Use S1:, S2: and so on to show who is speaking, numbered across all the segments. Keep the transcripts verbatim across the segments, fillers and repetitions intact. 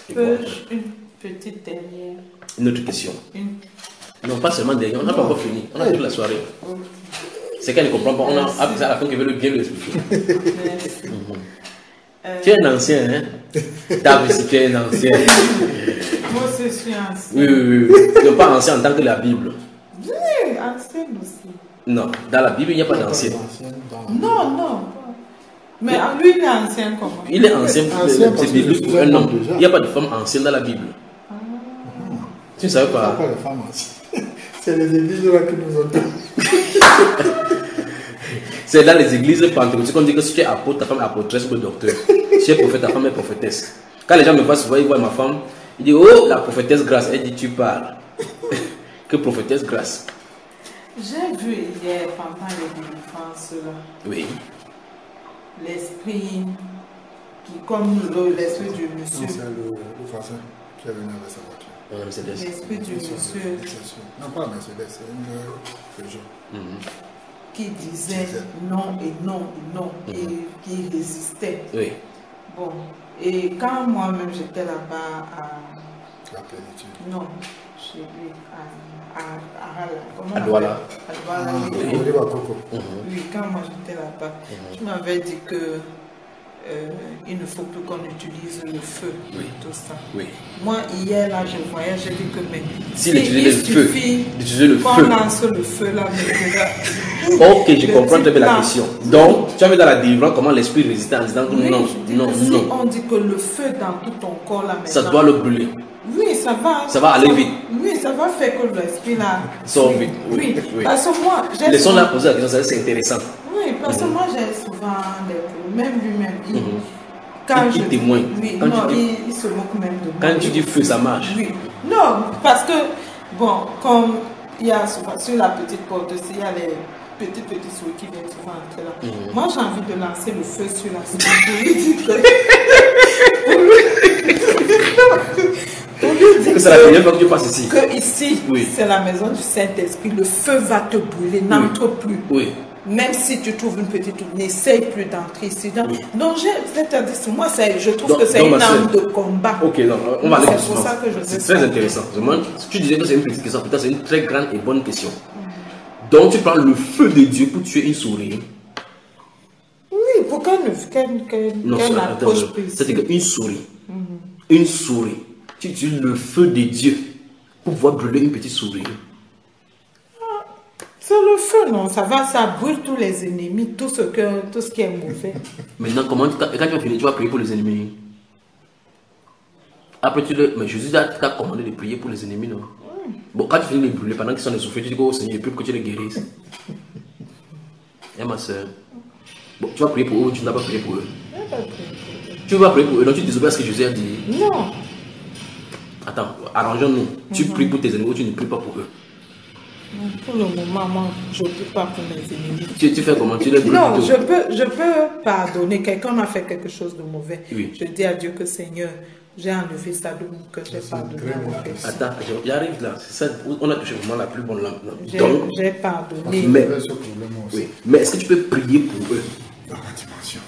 S1: Peux, une petite dernière.
S2: Une autre question.
S1: Une...
S2: Non, pas seulement dernière, on n'a pas encore fini. On a toute la soirée. C'est qu'elle ne comprend pas. On a après à la fin qu'elle veut bien lui expliquer.
S1: Merci.
S2: Mm-hmm.
S1: Euh...
S2: Tu es un ancien, hein? T'as vu si tu es un ancien.
S1: Moi aussi, je suis ancien.
S2: Oui, oui, oui. Non, pas ancien en tant que la Bible.
S1: Oui, ancien aussi.
S2: Non, dans la Bible, il n'y a pas d'ancien.
S1: Non, non. Mais lui, il est ancien comment?
S2: Il est ancien, c'est biblique pour un homme. Il n'y a pas de femme ancienne dans la Bible. Ah. Tu ne savais pas?
S3: Il n'y a pas de femme ancienne. C'est les églises là qui nous ont.
S2: C'est dans les églises pentecôtistes qu'on dit que si tu es apôtre, ta femme est apôtresse ou docteur. Si tu es prophète, ta femme est prophétesse. Quand les gens me voient souvent, ils voient ma femme, ils disent oh, la prophétesse grâce. Elle dit tu parles. Que prophétesse grâce.
S1: J'ai vu hier pendant les délivrances là.
S2: Oui.
S1: L'esprit qui, comme l'esprit du monsieur.
S3: C'est le, le français qui est venu avec sa voiture.
S1: L'esprit du monsieur.
S3: Non, pas Mercedes, c'est une Peugeot.
S2: Mm-hmm.
S1: Qui disait non et non et non mm-hmm. et qui résistait.
S2: Oui.
S1: Bon, et quand moi-même j'étais là-bas à.
S3: La plénitude.
S1: Non, chez lui, à, à, à, comment
S2: à Douala.
S1: À Douala.
S3: Ah,
S1: oui.
S3: Oui.
S1: Mm-hmm. Oui, quand moi j'étais là-bas, mm-hmm. tu m'avais dit que euh, il ne faut plus qu'on utilise le feu,
S2: oui.
S1: tout ça.
S2: Oui.
S1: Moi, hier, là, je voyais, j'ai dit que mais
S2: si il suffit
S1: qu'on lance le feu là, mais
S2: ok, je comprends très bien la question. Donc, tu as vu dans la délivrance comment l'esprit résistait en disant que
S1: oui,
S2: non, non,
S1: que
S2: non.
S1: Si on dit que le feu dans tout ton corps là,
S2: ça doit le brûler.
S1: Oui, ça va.
S2: Ça va aller
S1: ça,
S2: vite.
S1: Oui, ça va faire que l'esprit là
S2: sort vite.
S1: Oui,
S2: oui. oui.
S1: Parce que moi, j'ai.
S2: Laissons la poser la question, c'est intéressant.
S1: Oui, parce que mm-hmm. moi j'ai souvent des même lui-même. Il, mm-hmm.
S2: Quand il, je, il témoigne.
S1: Oui,
S2: quand
S1: non,
S2: tu dis,
S1: il, il se moque même de moi.
S2: Quand tu dis feu, ça marche.
S1: Oui. Non, parce que, bon, comme il y a souvent, sur la petite porte aussi, il y a les petits, petits souris qui viennent souvent entrer là. Mm-hmm. Moi, j'ai envie de lancer le feu sur la souris pour lui dire que...
S2: c'est la première fois que tu passes ici.
S1: Que ici,
S2: oui.
S1: c'est la maison du Saint-Esprit. Le feu va te brûler, n'entre
S2: oui.
S1: plus.
S2: Oui.
S1: Même si tu trouves une petite, n'essaye plus d'entrer ici. Donc, oui. donc je, moi, je trouve
S2: donc,
S1: que c'est une arme de combat.
S2: Ok, non, on va aller
S1: C'est pour ça que je
S2: C'est très ça. intéressant. Tu disais que c'est une petite question, peut-être c'est une très grande et bonne question. Mm. Donc, tu prends le feu de Dieu pour tuer une souris.
S1: Oui, pour qu'elle qu qu qu approche plus.
S2: C'est-à-dire qu'une souris, mm-hmm. une souris, tu utilises le feu de Dieu pour pouvoir brûler une petite souris.
S1: C'est le feu, non, ça va, ça brûle tous les ennemis, tout ce, que, tout ce qui est mauvais.
S2: Maintenant, comment, quand tu vas finir, tu vas prier pour les ennemis. Après, tu le, mais Jésus t'a commandé de prier pour les ennemis, non? Mm. Bon, quand tu finis de les brûler, pendant qu'ils sont essoufflés, tu dis au Seigneur, il prie pour que tu les guérisses. Et ma soeur, bon, tu vas prier pour eux ou tu ne vas pas prier pour eux? Tu vas prier pour eux, donc tu désobéis à ce que Jésus a dit?
S1: Non.
S2: Attends, arrangeons-nous. Mm-hmm. Tu pries pour tes ennemis ou tu ne pries pas pour eux?
S1: Pour le moment, moi, je ne prie pas pour mes ennemis.
S2: Tu, tu fais comment? Tu les
S1: Non, je peux, je peux pardonner. Quelqu'un m'a fait quelque chose de mauvais.
S2: Oui.
S1: Je dis à Dieu que Seigneur, j'ai enlevé ça de mon cœur, j'ai pardonné à mon personne.
S2: Attends, j'arrive là. C'est ça, on a touché vraiment la plus bonne lampe.
S1: J'ai pardonné.
S2: Mais, oui. Mais est-ce que tu peux prier pour eux?
S3: Dans la dimension.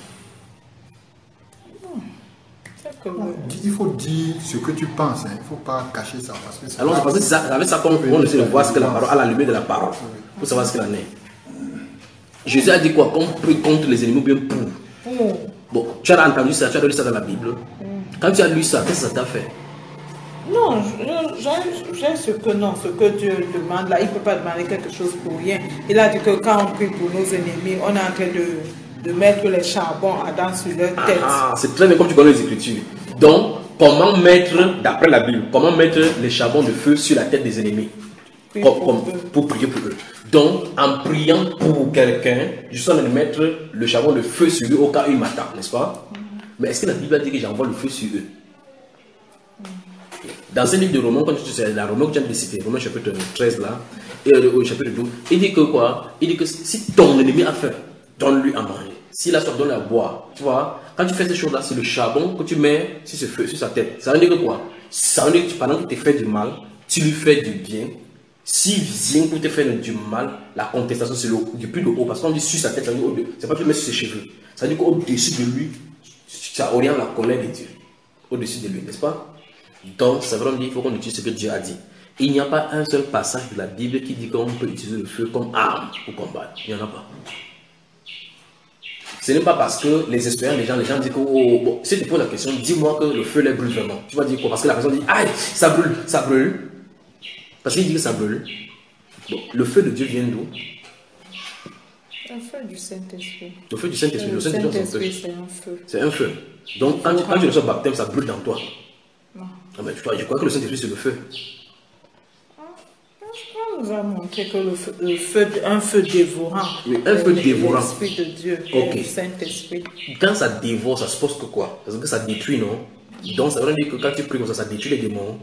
S1: Non,
S3: il faut dire ce que tu penses, hein. Il ne faut pas cacher ça. Parce que
S2: Alors, c'est parce que c'est avec ça qu'on on essaie de voir ce que la parole, à la lumière de la parole, pour savoir ce qu'il en est. Jésus a dit quoi? Qu'on prie contre les ennemis, bien pour.
S1: Mm.
S2: Bon, tu as entendu ça, tu as lu ça dans la Bible. Mm. Quand tu as lu ça, qu'est-ce que ça t'a fait?
S1: Non, j'ai ce que non, ce que Dieu demande là, il ne peut pas demander quelque chose pour rien. Il a dit que quand on prie pour nos ennemis, on est en train de. de mettre les charbons ardents sur leur tête.
S2: Ah, c'est très bien comme tu connais les Écritures. Donc, comment mettre, d'après la Bible, comment mettre les charbons de feu sur la tête des ennemis? Comme, pour, comme, pour prier pour eux. Donc, en priant pour quelqu'un, je suis en train de mettre le charbon de feu sur lui au cas où il m'attend, n'est-ce pas? Mm-hmm. Mais est-ce que la Bible a dit que j'envoie le feu sur eux? Mm-hmm. Dans ce livre de Romains, quand tu sais, la Romain que tu viens de citer, Romains chapitre treize là, et au chapitre douze, il dit que quoi? Il dit que si ton ennemi a faim, donne-lui à manger. S'il a soif, donne-lui à boire. Tu vois, quand tu fais ces choses-là, c'est le charbon que tu mets sur ce feu, sur sa tête. Ça veut dire que quoi? Ça veut dire que pendant qu'il te fait du mal, tu lui fais du bien. S'il vient pour te faire du mal, la contestation, c'est depuis le haut. Parce qu'on dit sur sa tête, ça veut dire c'est pas que tu mets sur ses cheveux. Ça veut dire qu'au-dessus de lui, ça oriente la colère de Dieu. Au-dessus de lui, n'est-ce pas? Donc, ça veut dire qu'il faut qu'on utilise ce que Dieu a dit. Il n'y a pas un seul passage de la Bible qui dit qu'on peut utiliser le feu comme arme pour combattre. Il n'y en a pas. Ce n'est pas parce que les expériences, les gens, les gens disent que, oh, bon, si tu poses la question, dis-moi que le feu les brûle vraiment. Tu vas dire quoi? Parce que la personne dit, aïe, ça brûle, ça brûle. Parce qu'il dit que ça brûle. Bon, le feu de Dieu vient d'où?
S1: Le feu du Saint-Esprit.
S2: Le feu du Saint-Esprit.
S1: Le
S2: Le Saint-Esprit,
S1: Saint-Esprit, c'est un feu.
S2: c'est un feu. Donc, quand tu, quand tu reçois le baptême, ça brûle dans toi.
S1: Non.
S2: Ah ben, tu vois, je crois que le Saint-Esprit, c'est le feu.
S1: On nous a montré que le feu, le feu, un feu dévorant.
S2: Oui, un feu
S1: le-
S2: dévorant.
S1: L'Esprit de Dieu,
S2: Ok.
S1: le Saint-Esprit.
S2: Quand ça dévore, ça suppose que quoi? Parce que ça détruit, non? Donc, ça veut dire que quand tu pries comme ça, ça détruit les démons.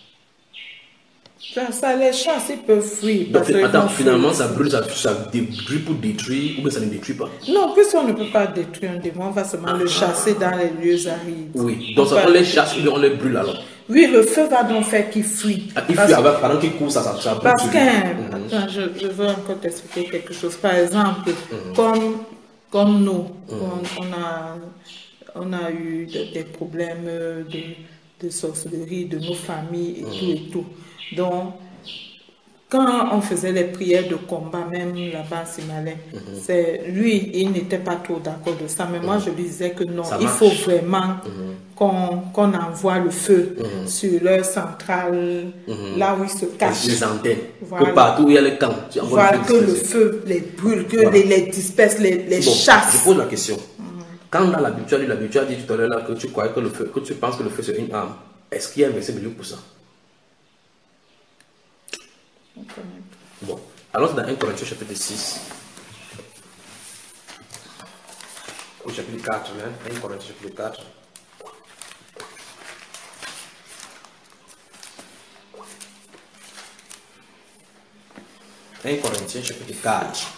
S1: Ça, ça les chasse, ils peuvent fuir.
S2: Donc,
S1: parce qu'ils
S2: attends,
S1: vont
S2: finalement,
S1: fuir.
S2: ça brûle, ça, ça détruit pour détruire, ou bien ça ne détruit pas.
S1: Non, puisqu'on ne peut pas détruire un démon, on va seulement le chasser dans les lieux arides.
S2: Oui, donc ça,
S1: va
S2: on les
S1: le-
S2: chasse ou bien on les brûle alors.
S1: Oui, le feu va donc faire qu'il fuit.
S2: Ah, il
S1: Parce-
S2: fuit avec, pendant qu'il court, ça, ça, ça brûle
S1: Parce
S2: sur
S1: que,
S2: lui. Mhm.
S1: attends, je, je veux encore t'expliquer quelque chose. Par exemple, comme, comme nous, on, on a, on a eu de- des problèmes de, de sorcellerie de nos familles et tout et tout. Donc, quand on faisait les prières de combat, même là-bas à Simalais, c'est lui, il n'était pas trop d'accord de ça. Mais moi, je lui disais que non,
S2: Ça
S1: il
S2: marche.
S1: faut vraiment qu'on qu'on envoie le feu sur leur centrale, là où ils se cachent.
S2: Les antennes.
S1: Voilà.
S2: Que partout où il y a les camps, tu envoies
S1: Voilà,
S2: le
S1: que
S2: feu
S1: le
S2: dispersé.
S1: feu les brûle, que
S2: Voilà.
S1: les, les disperse, les, les
S2: Bon,
S1: chasse.
S2: je pose la question. Quand dans la Bible, tu as lu la Bible, tu as dit tout à l'heure là que tu croyais que le feu, que tu penses que le feu c'est une arme. Est-ce qu'il y a un verset biblique pour ça? Bon, alors dans un Corinthiens chapitre six, au chapitre quatre, hein, un Corinthiens chapitre quatre. un Corinthiens chapitre quatre.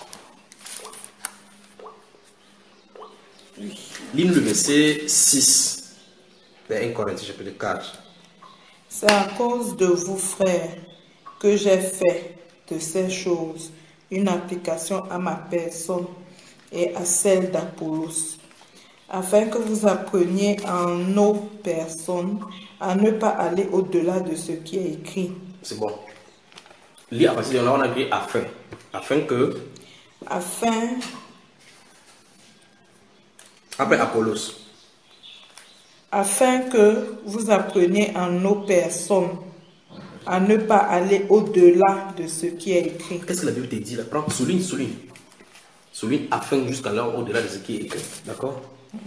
S2: Lis le verset six de un Corinthiens chapitre quatre.
S1: C'est à cause de vous, frères, que j'ai fait de ces choses une application à ma personne et à celle d'Apollos, afin que vous appreniez en nos personnes à ne pas aller au-delà de ce qui est écrit,
S2: C'est bon. Lis à partir de là, on a écrit afin. Afin que,
S1: afin,
S2: après Apollos,
S1: afin que vous appreniez en nos personnes à ne pas aller au-delà de ce qui est écrit.
S2: qu'est-ce que la Bible te dit là? Prends, souligne, souligne. Souligne afin jusqu'à là, au-delà de ce qui est écrit. D'accord?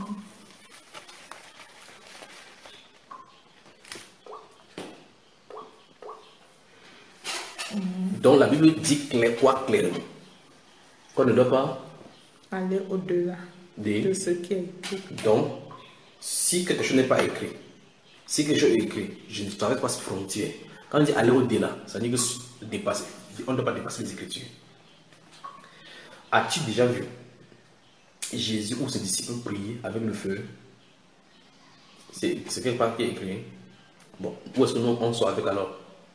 S2: Donc la Bible dit clair, quoi clairement? Qu'on ne doit pas.
S1: Aller au-delà
S2: Des-
S1: de ce qui est écrit.
S2: Donc, si quelque chose n'est pas écrit, si quelque chose est écrit, je ne traverse pas cette frontière. Quand on dit aller au-delà, ça veut dire que dépasser. On ne doit pas dépasser les Écritures. As-tu déjà vu Jésus ou ses disciples prier avec le feu? C'est c'est quelque part qui est écrit. Bon, où est-ce que nous on sort avec alors?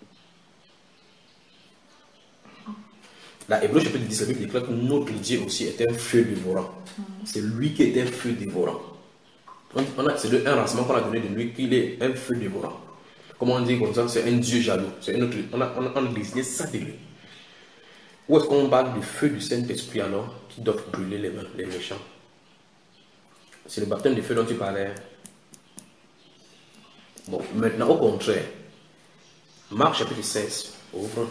S2: Là, Hébreu chapitre dix, la Bible déclare que notre Dieu aussi est un feu dévorant. C'est lui qui est un feu dévorant. On, on a, c'est le- un renseignement qu'on a donné de lui qu'il est un feu dévorant. Comment on dit comme ça? C'est un Dieu jaloux. C'est un autre, on, a, on, a, on a désigné ça de lui. Où est-ce qu'on parle du feu du Saint-Esprit alors qui doit brûler les, les méchants? C'est le baptême de feu dont tu parlais. Bon, maintenant au contraire, Marc chapitre seize, ouvre.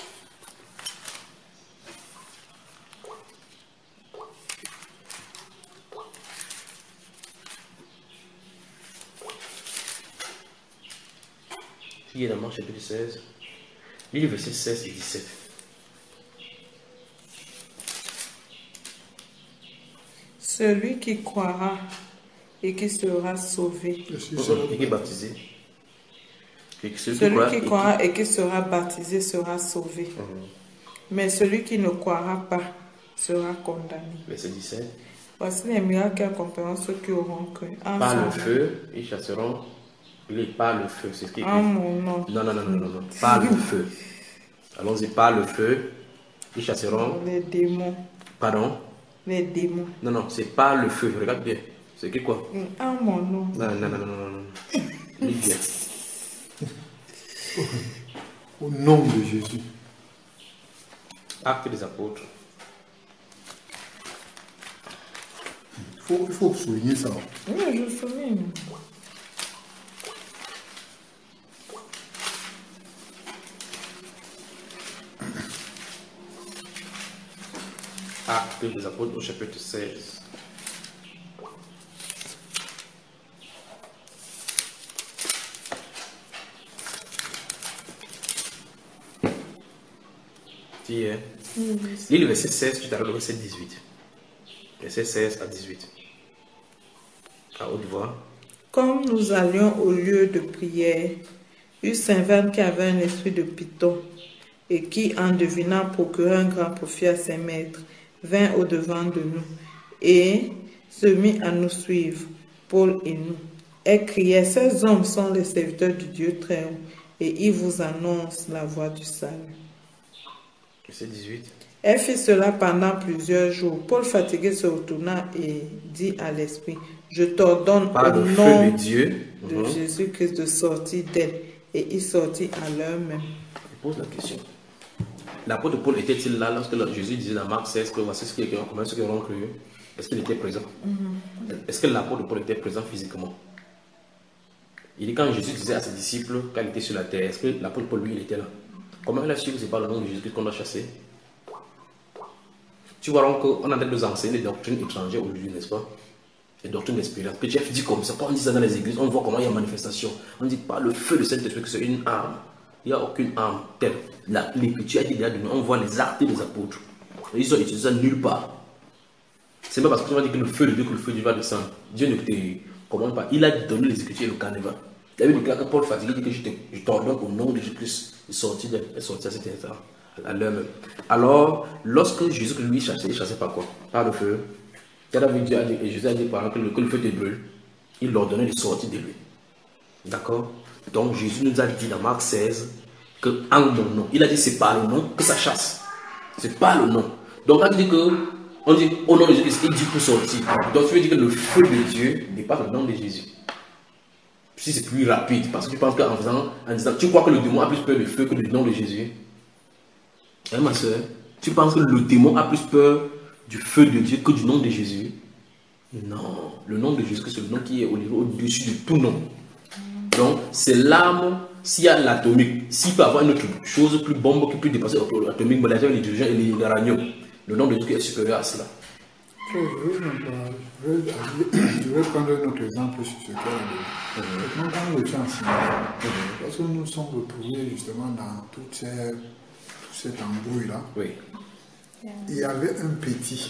S2: Qui est dans Marc chapitre seize? Lis le verset seize et dix-sept.
S1: Celui qui croira et qui sera sauvé.
S3: Je suis
S2: Et
S3: seul.
S2: qui est baptisé. Et celui
S1: Celui
S2: croit
S1: qui
S2: et qui-
S1: croira et qui sera baptisé sera sauvé. Mais celui qui ne croira pas sera condamné.
S2: Verset dix-sept.
S1: Voici les miracles qui accompagneront ceux qui auront cru. En
S2: Par
S1: son
S2: le feu, ils chasseront. Les par le feu, c'est ce qui est
S1: nom. En
S2: écrit.
S1: mon nom.
S2: Non, non, non, non, non, non. Par le feu. Allons-y, par le feu, ils chasseront.
S1: Les démons.
S2: Pardon?
S1: Les démons.
S2: Non, non, c'est par le feu. Regarde bien. C'est écrit quoi?
S1: En mon nom.
S2: Non, non, non, non, non, non. Lis bien.
S3: au nom de Jésus.
S2: Actes des apôtres.
S3: Il faut, il faut souligner ça.
S1: Oui, je souligne.
S2: Actes des apôtres au chapitre seize. Tu y es. Lis le verset seize, tu t'arrêtes au verset dix-huit. Verset seize à dix-huit. À haute voix.
S1: Comme nous allions au lieu de prière, eut Saint Van qui avait un esprit de python et qui, en devinant procurer un grand profit à ses maîtres, vint au-devant de nous et se mit à nous suivre, Paul et nous. Elle criait, ces hommes sont les serviteurs du Dieu très haut et ils vous annoncent la voie du salut.
S2: Verset dix-huit.
S1: Elle fit cela pendant plusieurs jours. Paul, fatigué, se retourna et dit à l'esprit, je t'ordonne
S2: Par
S1: au
S2: le
S1: nom
S2: feu de Dieu.
S1: de
S2: Mhm.
S1: Jésus-Christ de sortir d'elle. Et il sortit à l'heure même.
S2: Je pose la question. L'apôtre Paul était-il là lorsque le- Jésus disait dans Marc seize que voici ce qui est commun, ceux qui auront cru? Est-ce qu'il était présent? Est-ce que l'apôtre Paul était présent physiquement? Il dit quand Jésus disait à ses disciples quand il était sur la terre, est-ce que l'apôtre Paul lui il était là? Comment il a su que c'est pas le nom de Jésus qu'on doit chasser? Tu vois donc qu'on est en train de nous enseigner des doctrines étrangères aujourd'hui, n'est-ce pas? Des doctrines d'expérience. Que Jeff dit comme ça, quand on dit ça dans les églises, on voit comment il y a manifestation. On dit pas le feu de Saint-Esprit que c'est une arme. Il n'y a aucune arme telle. L'Écriture a dit là, on voit les actes des apôtres. Et ils ont utilisé ça nulle part. C'est pas parce que tu vas dire que le feu de Dieu que le feu de Dieu va descendre. Dieu ne te commande pas. Il a donné les Écritures et le carnaval. Il avait déclaré que Paul fatigué dit que je te- je t'ordonne au nom de Jésus-Christ. Il est sorti de- il est sorti à cet instant, à l'heure même. Alors, lorsque Jésus lui chassait, il chassait par quoi? Par le feu. Quand Dieu a dit, et Jésus a dit par exemple que le, que le feu te brûle, il leur donnait de sortir de lui. D'accord? Donc Jésus nous a dit dans Marc seize que en mon nom, il a dit c'est par le nom que ça chasse. C'est pas le nom. Donc quand il dit que on dit au nom de Jésus, il dit pour sortir. Donc tu veux dire que le feu de Dieu dépasse le nom de Jésus. Si c'est plus rapide, parce que tu penses qu'en faisant, en disant, tu crois que le démon a plus peur du feu que du nom de Jésus? Hein, ma soeur? Tu penses que le démon a plus peur du feu de Dieu que du nom de Jésus? Non, le nom de Jésus, c'est le nom qui est au niveau au-dessus de tout nom. Donc, c'est l'arme, s'il y a l'atomique, s'il peut avoir une autre chose plus bombe qui peut dépasser l'atomique, mais l'atomique, l'hydrogène et l'uranium, le nom de Dieu est supérieur à cela.
S3: Je vais, je vais- je vais prendre un autre exemple sur ce qu'elle a donné. Maintenant, quand nous étions en Sénégal, parce que nous sommes retrouvés justement dans toute cette, toute cette embrouille-là,
S2: Oui.
S3: il y avait un petit.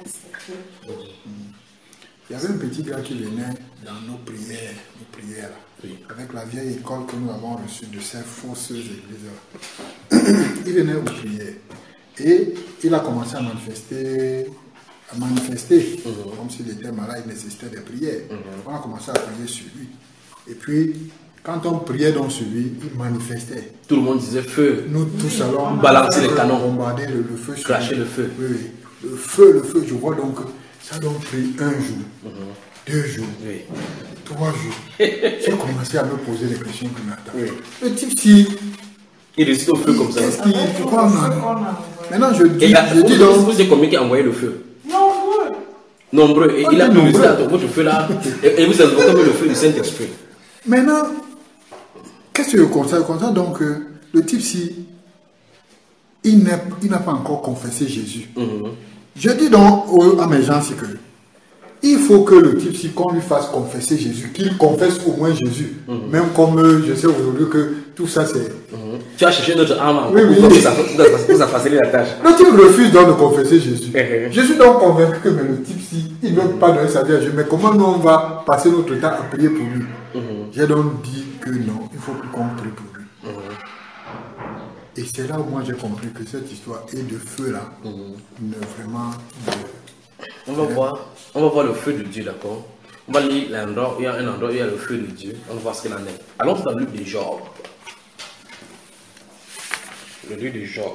S3: Il y avait un petit gars qui venait dans nos prières, nos prières,
S2: Oui.
S3: avec la vieille école que nous avons reçue de ces fausses églises-là. Il venait aux prières et il a commencé à manifester, à manifester
S2: Mhm.
S3: comme s'il était malade, il nécessitait des prières.
S2: Mhm.
S3: On a commencé à prier sur lui. Et puis, quand on priait donc sur lui, il manifestait.
S2: Tout le monde disait feu.
S3: Nous tous allons
S2: Balancer les canons.
S3: bombarder le, le feu sur
S2: Cracher
S3: lui.
S2: le feu.
S3: Oui, oui. Le feu, le feu, je vois donc que ça a donc pris un jour, deux jours,
S2: Oui.
S3: trois jours. J'ai commencé à me poser des questions que m'attendent.
S2: Oui.
S3: Le type, si,
S2: Il résiste au feu comme ça.
S3: qu'est-ce qu'il tu crois, man? Maintenant, je dis,
S2: Et là,
S3: je dis
S2: vous,
S3: donc,
S2: vous savez combien qui a envoyé le feu?
S1: Nombreux.
S2: Nombreux. Et
S3: Oh,
S2: il a
S3: t'es
S2: pu résisté à
S3: nombreux.
S2: votre feu là. Et, et vous avez comme le feu du Saint-Esprit.
S3: maintenant, qu'est-ce que je constate? Je constate donc que le type, si, il n'a il n'a pas encore confessé Jésus.
S2: Mhm.
S3: Je dis donc aux- à mes gens, c'est que il faut que le type, si qu'on lui fasse confesser Jésus, qu'il confesse au moins Jésus. Même comme euh, je sais aujourd'hui que tout ça c'est.
S2: Mhm. Tu as cherché notre âme encore
S3: Oui, oui.
S2: pour que ça vous a facilité la tâche.
S3: Le type refuse donc de confesser Jésus.
S2: Eh, eh.
S3: Je suis donc convaincu que mais le type, si il ne veut pas donner sa vie à Jésus, mais comment nous on va passer notre temps à prier pour lui?
S2: Mhm.
S3: J'ai donc dit que non, il faut plus qu'on prie pour lui.
S2: Mhm.
S3: Et c'est là où moi j'ai compris que cette histoire est de feu là, ne vraiment. de-
S2: On va voir, on va voir le feu de Dieu, d'accord? On va lire l'endroit où il y a un endroit où il y a le feu de Dieu. On va voir ce qu'il en est. Allons dans le livre de Job. Le livre de Job.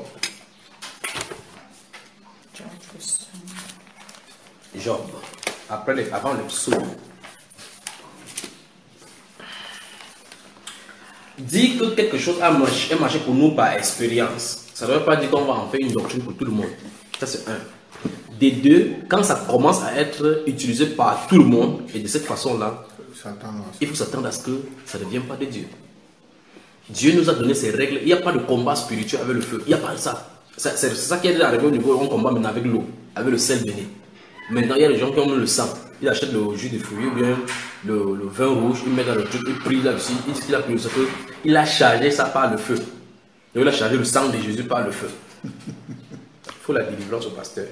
S2: Job. Après les, avant le psaume. Dire que quelque chose a marché, a marché pour nous par expérience, ça ne veut pas dire qu'on va en faire une doctrine pour tout le monde. Ça, c'est un. Des deux, quand ça commence à être utilisé par tout le monde, et de cette façon-là, il faut s'attendre à ce que ça ne vienne pas de Dieu. Dieu nous a donné ses règles. Il n'y a pas de combat spirituel avec le feu. Il n'y a pas de ça. C'est ça qui est arrivé au niveau où on combat maintenant avec l'eau, avec le sel béni. Maintenant, il y a des gens qui ont le sang. Ils achètent le jus de fruits ou bien le, le vin rouge, ils mettent dans le truc, ils prient là-dessus. Il a pris, il a chargé ça par le feu. Et il a chargé le sang de Jésus par le feu. Il faut la délivrance au pasteur.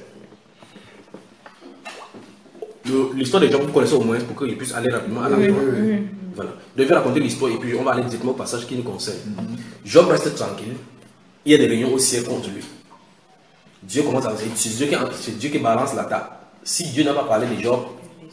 S2: L'histoire des gens, vous connaissez au moins pour qu'ils puissent aller rapidement à la
S1: oui,
S2: gloire.
S1: oui, oui.
S2: Voilà. Je vais raconter l'histoire et puis on va aller directement au passage qui nous concerne. Mm-hmm. Job reste tranquille. Il y a des réunions au ciel contre lui. Dieu commence à dire, c'est Dieu qui, c'est Dieu qui balance la table. Si Dieu n'a pas parlé de Job,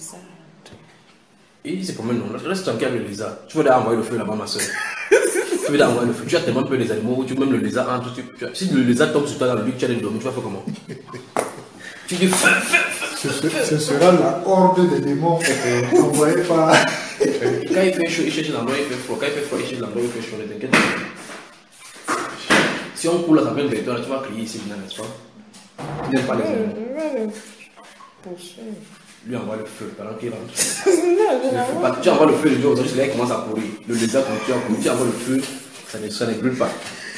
S2: il se promène, non, reste tranquille avec le lézard. Tu veux envoyer le feu là-bas, ma soeur. Tu veux envoyer le feu. Tu as tellement peur des animaux, tu même le lézard entre. Tu, tu, si le lézard tombe sur toi dans le lit, tu as des dormir, tu vas faire comment? Tu dis feu, feu, feu.
S3: Ce, ce sera la horde des démons envoyés par.
S2: Quand il fait chaud, il cherche l'endroit, il fait froid. Quand il fait froid, il cherche l'endroit, il fait chaud. Ne t'inquiète pas. Si on coule la campagne vers toi, tu vas crier ici, n'est-ce pas? Tu n'aimes pas les animaux. Lui envoie le feu pendant qu'il rentre. Le feu, tu envoies le feu le jour aujourd'hui, là il commence à courir. Le lézard continue à courir. Tu envoies le feu, ça ne, ça ne brûle pas.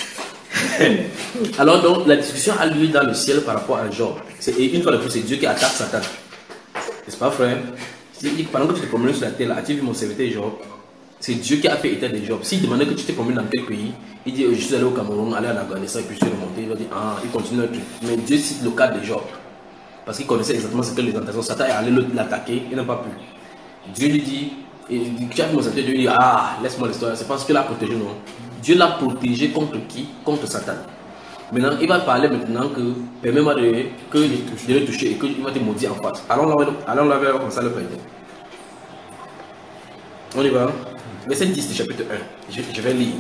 S2: Alors donc la discussion a lieu dans le ciel par rapport à Job. Et une fois de plus, c'est Dieu qui attaque Satan. N'est-ce pas, frère? Pendant que tu te promènes sur la terre, as-tu vu mon serviteur Job? C'est Dieu qui a fait état de Job. S'il demandait que tu te promènes dans quel pays, il dit, oh, je suis allé au Cameroun, aller en Afghanistan, et puis je suis remonté. Il va dire, ah, il continue le truc. Mais Dieu cite le cas de Job. Parce qu'il connaissait exactement ce que les intentions. Satan est allé l'attaquer, il n'a pas pu. Dieu lui dit, et tu as vu mon serviteur, Dieu lui dit, ah, laisse-moi l'histoire, c'est parce que l'a protégé, non? Dieu l'a protégé contre qui? Contre Satan. Maintenant, il va parler maintenant que, permets-moi de, que, de le toucher et qu'il va te maudire en face. Allons là, allons là, comme ça le prêter. On y va. Verset dix du chapitre un. Je, je vais lire.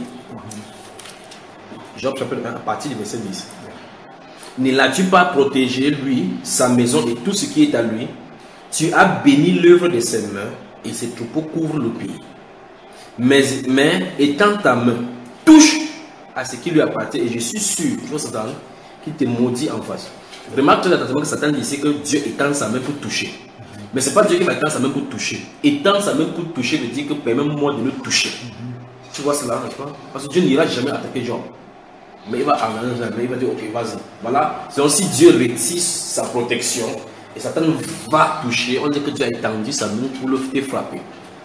S2: Job chapitre un, à partir du verset dix. Ne l'as-tu pas protégé, lui, sa maison et tout ce qui est à lui? Tu as béni l'œuvre de ses mains et ses troupeaux couvrent le pays. Mais, mais étends ta main, touche à ce qui lui appartient et je suis sûr, je vois Satan, qu'il te maudit en face. Remarque très attentivement que Satan dit ici que Dieu étend sa main pour toucher. Mais ce n'est pas Dieu qui va étendre sa main pour toucher. Étendre sa main pour toucher veut dire que permets-moi de le toucher. Tu vois cela, n'est-ce pas? Parce que Dieu n'ira jamais attaquer Job. Mais il va amener jamais, il va dire ok, vas-y. Voilà. C'est aussi Dieu retire sa protection et Satan va toucher. On dit que Dieu a étendu sa main pour le frapper.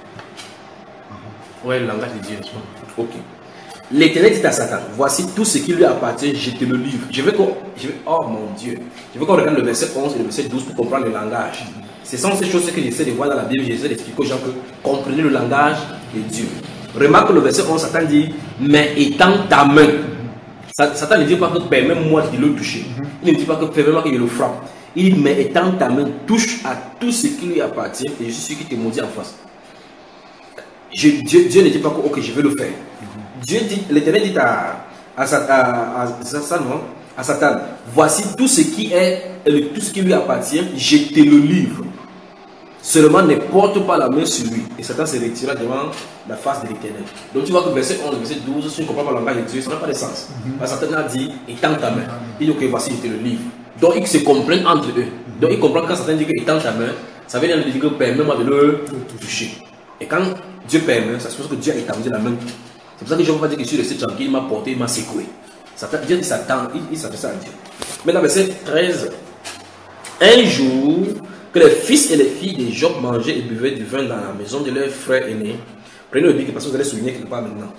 S2: Ouais, le langage de Dieu, n'est-ce pas? Ok. L'Éternel dit à Satan, voici tout ce qui lui appartient, je te le livre. Je veux qu'on, je veux, oh mon Dieu, je veux qu'on regarde le verset onze et le verset douze pour comprendre le langage. Ce sont ces choses que j'essaie de voir dans la Bible, j'essaie d'expliquer aux gens que comprenez le langage de Dieu. Remarque le verset onze, Satan dit, mais étends ta main. Satan ne dit pas que permets-moi de le toucher. Il ne dit pas que permets-moi que je le frappe. Il dit, mais étends ta main, touche à tout ce qui lui appartient et je suis celui qui te maudit en face. Je, Dieu, Dieu ne dit pas que ok, je vais le faire. Dieu dit, l'Éternel dit à, à, à, à, à, non, à Satan, voici tout ce qui est, tout ce qui lui appartient, je te le livre. Seulement ne porte pas la main sur lui. Et Satan se retira devant la face de l'Éternel. Donc tu vois que verset onze, verset douze, si tu ne comprends pas le langage de Dieu, ça n'a pas de sens. Mm-hmm. Satan a dit, étends ta main. Il dit, ok, voici, je te le livre. Donc ils se comprennent entre eux. Donc ils comprennent quand Satan dit que étends ta main, ça veut dire que permets-moi de le toucher. Et quand Dieu permet, ça suppose que Dieu a étendu la main. C'est pour ça que je ne veux pas dire que je suis resté tranquille, il m'a porté, il m'a secoué. Satan, Dieu s'attend, il, il s'adresse à Dieu. Maintenant, verset treize. Un jour, que les fils et les filles de Job mangeaient et buvaient du vin dans la maison de leur frère aîné. Prenez le bic parce que vous allez souligner quelque part maintenant.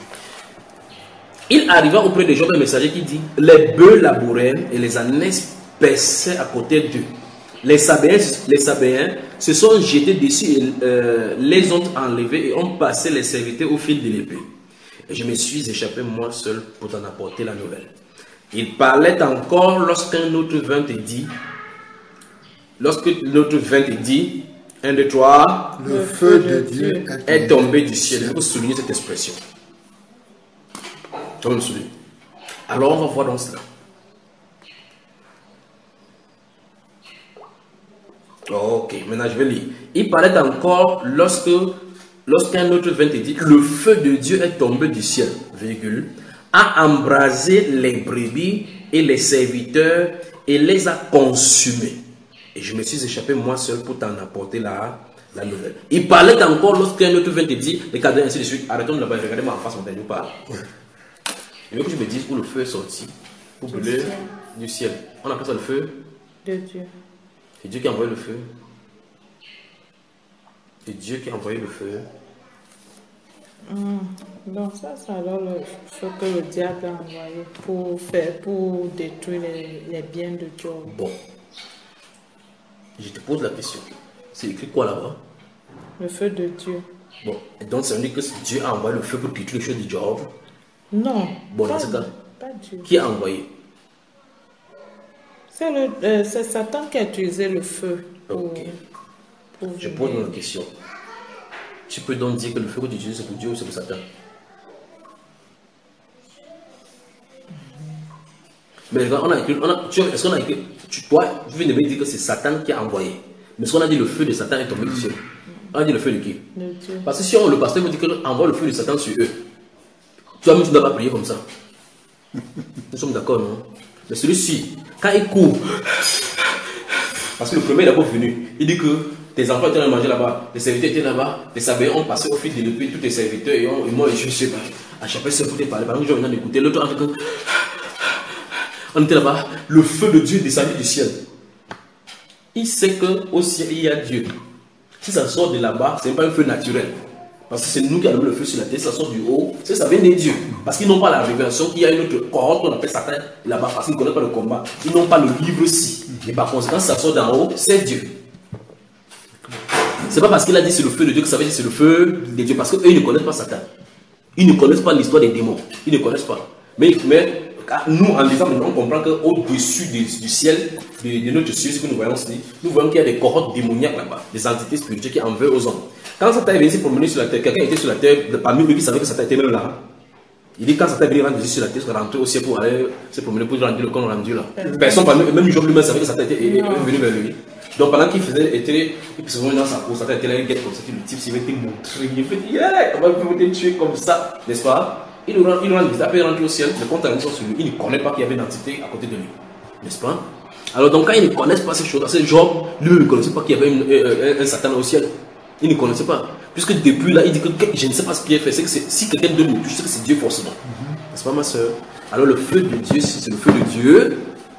S2: Il arriva auprès de Job un messager qui dit, les bœufs labouraient et les ânesses paissaient à côté d'eux. Les Sabéens, les Sabéens se sont jetés dessus et euh, les ont enlevés et ont passé les serviteurs au fil de l'épée. Et je me suis échappé moi seul pour t'en apporter la nouvelle. Il parlait encore lorsqu'un autre vint et dit, lorsque l'autre vint et dit, un, deux, trois,
S3: le feu de Dieu
S2: est tombé du ciel. Il faut souligner cette expression. On le souligne. Alors on va voir dans cela. Ok, maintenant je vais lire. Il parlait encore lorsque lorsqu'un autre vient te dire, le feu de Dieu est tombé du ciel, virgule, a embrasé les brebis et les serviteurs et les a consumés. Et je me suis échappé moi seul pour t'en apporter la, la nouvelle. Il parlait encore lorsqu'un autre vient te dire, les cadets ainsi de suite, arrêtons de là-bas, regardez-moi en face, on nous parle. Je veux que je me dise où le feu est sorti, pour brûler du ciel. On appelle ça le feu
S1: de Dieu.
S2: C'est Dieu qui a envoyé le feu. C'est Dieu qui a envoyé le feu.
S1: Mmh. Donc ça, c'est alors le feu que le diable a envoyé pour faire, pour détruire les, les biens de Dieu.
S2: Bon. Je te pose la question. C'est écrit quoi là-bas?
S1: Le feu de Dieu.
S2: Bon. Et donc ça veut dire que Dieu a envoyé le feu pour détruire les choses de Job?
S1: Non.
S2: Bon, dans ce cas,
S1: pas Dieu.
S2: Qui a envoyé?
S1: C'est le, euh, c'est Satan qui a utilisé le feu. Pour,
S2: Ok.
S1: pour
S2: Je pose une question. Tu peux donc dire que le feu que tu utilises c'est pour Dieu ou c'est pour Satan? Mais on a écrit, on a, tu, est-ce qu'on a écrit, tu, toi, tu viens de me dire que c'est Satan qui a envoyé. Mais est-ce qu'on a dit le feu de Satan est tombé du ciel? On a dit le feu de qui?
S1: De Dieu.
S2: Parce que si on, le pasteur me dit qu'on envoie le feu de Satan sur eux, toi-même tu ne dois pas prier comme ça. Nous sommes d'accord, non? Mais celui-ci, quand il court, parce que le premier est d'abord venu, il dit que tes enfants étaient en train de manger là-bas, les serviteurs étaient là-bas, les sabbats ont passé au fil de l'épée, tous tes serviteurs, et, on, et moi, je ne sais pas, à chaque fois, c'est pour te parler, pendant que je venais d'écouter, l'autre, en tout cas, on était là-bas, le feu de Dieu est descendu du ciel. Il sait qu'au ciel, il y a Dieu. Si ça sort de là-bas, ce n'est pas un feu naturel. Parce que c'est nous qui avons le feu sur la terre, ça sort du haut, c'est ça vient de Dieu. Parce qu'ils n'ont pas la révélation qu'il y a une autre cohorte qu'on appelle Satan là-bas, parce qu'ils ne connaissent pas le combat. Ils n'ont pas le livre-ci. Et par conséquent, ça sort d'en haut, c'est Dieu. C'est pas parce qu'il a dit c'est le feu de Dieu que ça veut dire c'est le feu de Dieu. Parce qu'eux, ils ne connaissent pas Satan. Ils ne connaissent pas l'histoire des démons. Ils ne connaissent pas. Mais, mais nous, en lisant, on comprend qu'au-dessus du, du ciel, de, de notre ciel, ce que nous voyons ici, nous voyons qu'il y a des cohortes démoniaques là-bas, des entités spirituelles qui en veulent aux hommes. Quand Satan est venu se promener sur la terre, quelqu'un était sur la terre, parmi eux qui savaient que Satan était même là. Il dit quand Satan est venu rendre sur la terre, il rentrer au ciel pour aller se promener pour rendre le corps rendu là. Personne parmi eux, même Job lui-même savait que Satan était venu vers lui. Donc pendant qu'il faisait, était, il se promenait dans sa cour, Satan était là, il guette comme ça, le type s'il était montré, il fait, yeah, comment vous pouvez tuer comme ça, n'est-ce pas? Il nous rend, il nous rend visite, après il rentre au ciel, le compte à sur lui, il ne connaît pas qu'il y avait une entité à côté de lui, n'est-ce pas? Alors donc quand ils ne connaissent pas ces choses, c'est Job, lui ne connaissait pas qu'il y avait une, un, un, un Satan au ciel. Il ne connaissait pas. Puisque depuis là, il dit que je ne sais pas ce qu'il a fait. C'est que si quelqu'un de nous touche, c'est que c'est Dieu forcément. Mm-hmm. N'est-ce pas ma soeur? Alors le feu de Dieu, si c'est le feu de Dieu,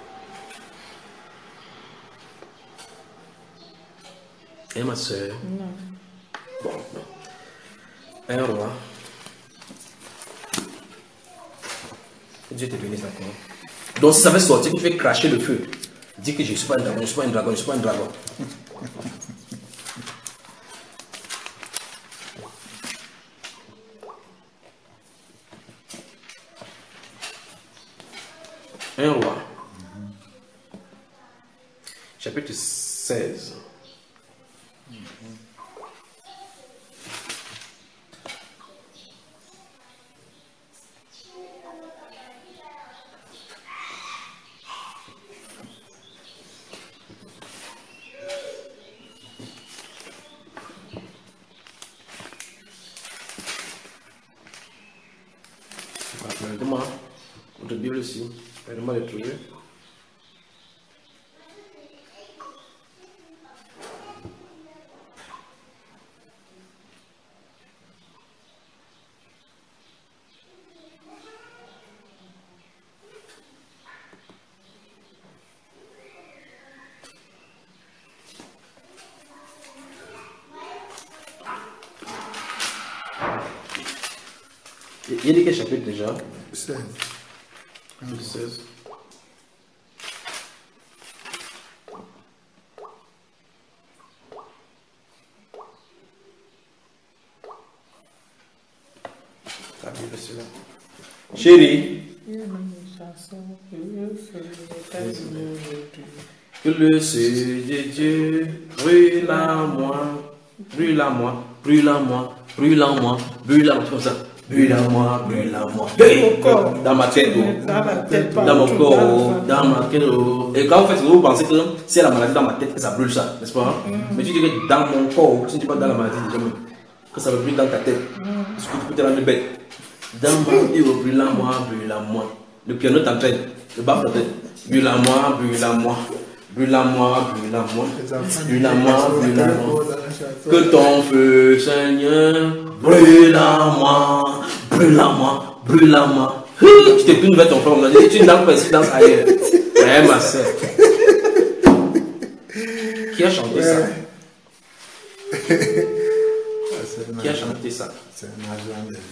S2: et ma soeur?
S1: Non.
S2: Bon, non. Un roi. Dieu te bénisse encore. Donc si ça va sortir, tu fais cracher le feu. Dis que je ne suis pas un dragon, je ne suis pas un dragon, je ne suis pas un dragon. Un roi. Mm-hmm. Chapitre seize. Mm-hmm. Demande votre Bible aussi. Aide-moi à le trouver. Il y a dit quel chapitre déjà?
S3: seize.
S2: seize. Chérie, que le feu de Dieu brûle en moi, brûle en moi, brûle en moi, brûle en moi, brûle en moi, comme ça. Brûle en moi, brûle en moi. Hey, dans ma tête,
S1: dans, la tête,
S2: dans mon corps, dans ma tête. Et quand vous faites, vous pensez que c'est la maladie dans ma tête que ça brûle ça, n'est-ce pas? Mm-hmm. Mais tu dis que dans mon corps, si tu ne dis pas dans la maladie, déjà même. que ça va brûler dans ta tête. Parce que tu peux te rendre bête. Dans moi, il va brûler à moi, brûler à moi. Le piano t'entraîne, le bas ta tête. Brûle à moi, brûle à moi. Brûle à moi, brûle à moi. Brûle à moi, brûle à moi. Que ton feu, Seigneur, brûle à moi, brûle à moi, brûle à moi. Tu t'es plus vers ton frère, on m'a dit, tu ne danses pas ici, danse ailleurs. Eh, ma soeur. Qui a chanté ça? Qui a chanté ça?
S3: C'est un agent de...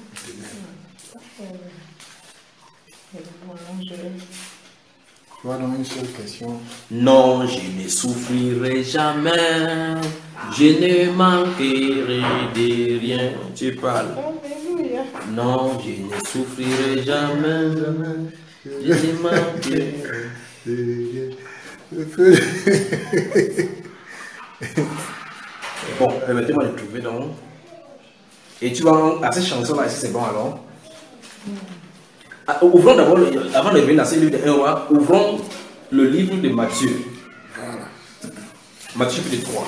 S3: Toi, dans une seule question.
S2: Non, je ne souffrirai jamais. Je ne manquerai de rien. Tu parles.
S1: Alléluia.
S2: Non, je ne souffrirai jamais. Je ne manquerai
S3: Le feu.
S2: Bon, permettez-moi de trouver donc. Et tu vas à cette chanson-là, si c'est bon alors. Ah, ouvrons d'abord, le- avant de venir à ce livre de un roi, ouvrons le livre de Matthieu.
S3: Voilà.
S2: Matthieu chapitre trois.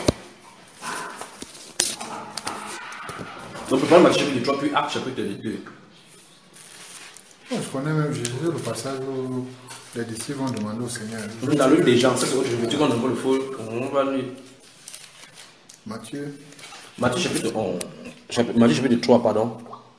S2: Donc, on prend Matthieu chapitre trois, puis Actes chapitre deux.
S3: Bon, je connais même Jésus, le passage où les disciples vont demander au Seigneur.
S2: Dans le livre des gens, ça c'est autre chose. Tu comprends le faux. On va lire.
S3: Matthieu.
S2: Matthieu chapitre onze. Chapitre- Matthieu chapitre trois, pardon.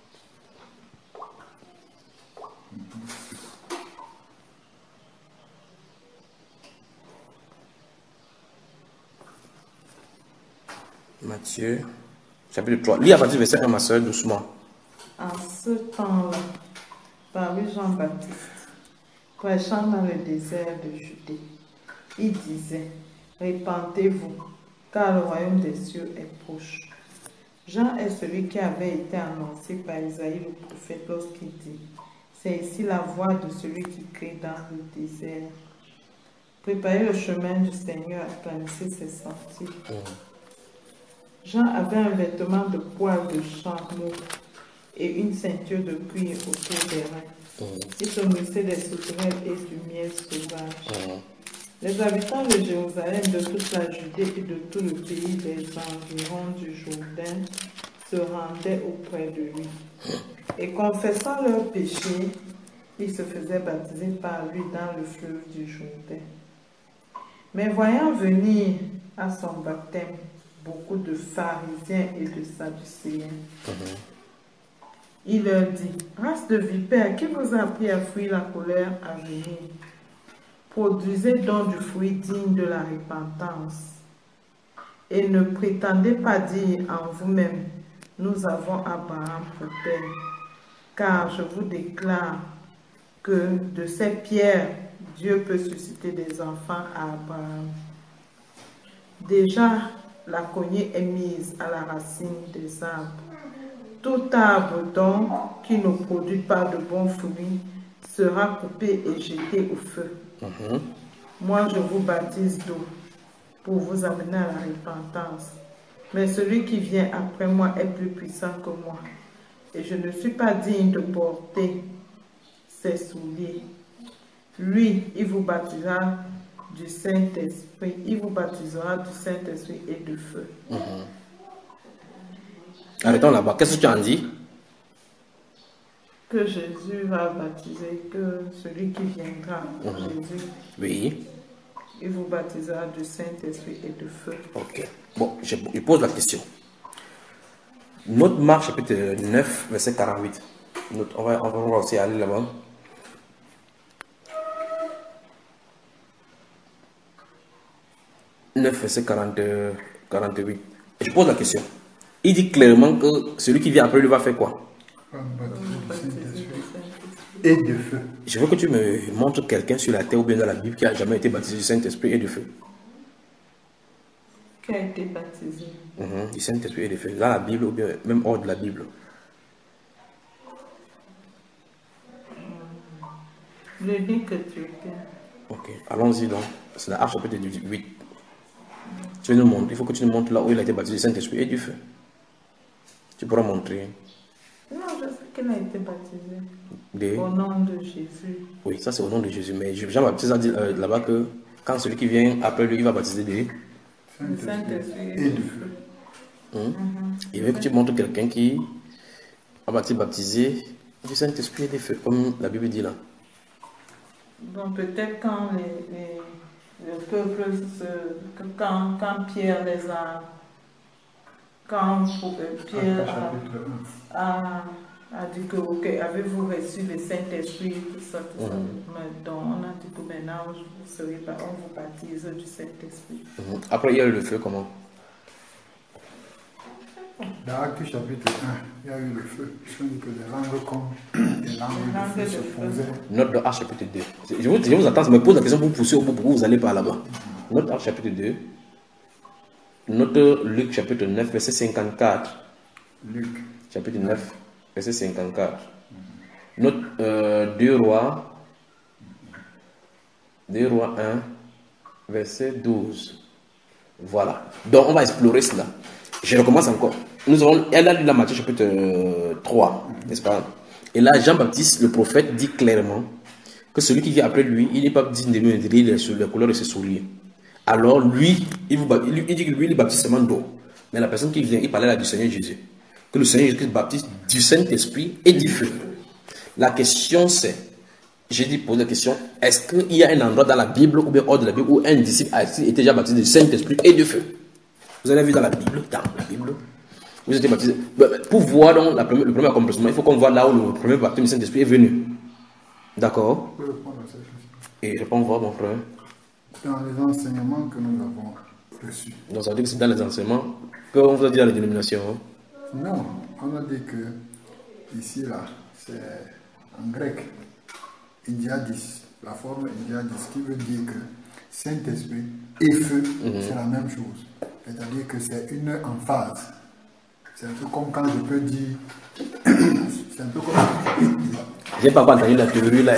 S2: Matthieu chapitre trois. Lis à partir du verset un, ma soeur, doucement.
S1: En ce temps-là, parut Jean-Baptiste, prêchant dans le désert de Judée. Il disait, répentez-vous, car le royaume des cieux est proche. Jean est celui qui avait été annoncé par Isaïe le prophète lorsqu'il dit, c'est ici la voix de celui qui crie dans le désert. Préparez le chemin du Seigneur, aplanissez ses sentiers. Jean avait un vêtement de poil de chameau et une ceinture de cuir autour des reins. Il se nourrissait des sauterelles et du miel sauvage. Les habitants de Jérusalem, de toute la Judée et de tout le pays des environs du Jourdain se rendaient auprès de lui. Et confessant leurs péchés, ils se faisaient baptiser par lui dans le fleuve du Jourdain. Mais voyant venir à son baptême beaucoup de pharisiens et de sadducéens, il leur dit, race de vipères, qui vous a appris à fuir la colère à venir? Produisez donc du fruit digne de la repentance. Et ne prétendez pas dire en vous-même, nous avons Abraham pour père. Car je vous déclare que de ces pierres, Dieu peut susciter des enfants à Abraham. Déjà, la cognée est mise à la racine des arbres. Tout arbre donc qui ne produit pas de bons fruits sera coupé et jeté au feu.
S2: Mhm.
S1: Moi, je vous baptise d'eau pour vous amener à la repentance. Mais celui qui vient après moi est plus puissant que moi. Et je ne suis pas digne de porter ses souliers. Lui, il vous baptisera du Saint-Esprit. Il vous baptisera du Saint-Esprit et de feu.
S2: Mhm. Arrêtons là-bas. Qu'est-ce que tu en dis?
S1: Que Jésus va baptiser, que celui qui viendra,
S2: Mhm.
S1: Jésus,
S2: Oui.
S1: il vous baptisera du Saint-Esprit et de feu.
S2: Ok. Bon, je, je pose la question. Notre Marc chapitre neuf, verset quarante-huit. Notre, on, va, on va aussi aller là-bas. neuf, verset quarante, quarante-huit. Et je pose la question. Il dit clairement que celui qui vient après lui va faire quoi?
S3: Et de feu.
S2: Je veux que tu me montres quelqu'un sur la terre ou bien dans la Bible qui a jamais été baptisé du Saint-Esprit et du feu.
S1: Qui a été baptisé?
S2: Mhm, du Saint-Esprit et du feu. Dans la Bible ou bien même hors de la Bible.
S1: Le Nick éthiopien.
S2: Ok, allons-y donc. C'est la Actes chapitre huit. Tu veux nous montrer, il faut que tu nous montres là où il a été baptisé du Saint-Esprit et du feu. Tu pourras montrer.
S1: Non, je sais qu'il a été baptisé.
S2: Des...
S1: Au nom de Jésus.
S2: Oui, ça c'est au nom de Jésus. Mais Jean-Baptiste a dit euh, là-bas que quand celui qui vient après lui, il va baptiser des...
S1: Le Saint-Esprit
S3: Et de feu.
S2: Mmh. Mmh. Il veut que tu montres quelqu'un qui a été baptisé du Saint-Esprit et des feux, comme la Bible dit là.
S1: Bon, peut-être quand les, les, le peuple, se, quand, quand Pierre les a, quand Pierre a, a, a dit que, ok, avez-vous reçu le Saint-Esprit, tout ça, tout mmh. ça. Mais donc, on a dit que maintenant, vous serez, on vous baptise du Saint-Esprit.
S2: Mmh. Après, il y a eu le feu, comment?
S3: Dans Actes chapitre un, il y a eu le feu. Je dis que les langues comme les langues de feu se posaient.
S2: Note de Actes chapitre deux. Je vous, je vous attends, je me pose la question pour vous pousser au bout, pourquoi vous allez par là-bas. Note Actes chapitre deux. Note Luc chapitre neuf, verset cinquante-quatre.
S3: Luc.
S2: Chapitre neuf, verset cinquante-quatre. Note euh, deux Rois. deux Rois un, verset douze. Voilà. Donc, on va explorer cela. Je recommence encore. Nous avons, elle a lu la Matthieu chapitre euh, trois, n'est-ce pas? Et là, Jean-Baptiste, le prophète, dit clairement que celui qui vient après lui, il n'est pas digne de lui dire sur la couleur de ses souliers. Alors, lui, il, vous, il, il dit que lui, il baptise seulement d'eau. Mais la personne qui vient, il parlait là du Seigneur Jésus. Que le Seigneur Jésus baptise du Saint-Esprit et du feu. La question, c'est, j'ai dit, pose la question, est-ce qu'il y a un endroit dans la Bible ou bien hors de la Bible où un disciple a été déjà baptisé du Saint-Esprit et du feu? Vous avez vu dans la Bible, dans la Bible, vous êtes baptisé. Pour voir donc la première, le premier accomplissement, il faut qu'on voit là où le premier baptême du Saint-Esprit est venu. D'accord? Et réponds voir, mon frère.
S3: Dans les enseignements que nous avons reçus.
S2: Donc ça veut dire que c'est dans les enseignements qu'on vous a dit dans les dénominations. Hein?
S3: Non, on a dit que ici, là, c'est en grec, Indiadis, la forme Indiadis, qui veut dire que Saint-Esprit et feu, mm-hmm. c'est la même chose. C'est-à-dire que c'est une emphase. C'est un peu comme quand je peux dire. C'est un peu comme.
S2: J'ai pas entendu la théorie là.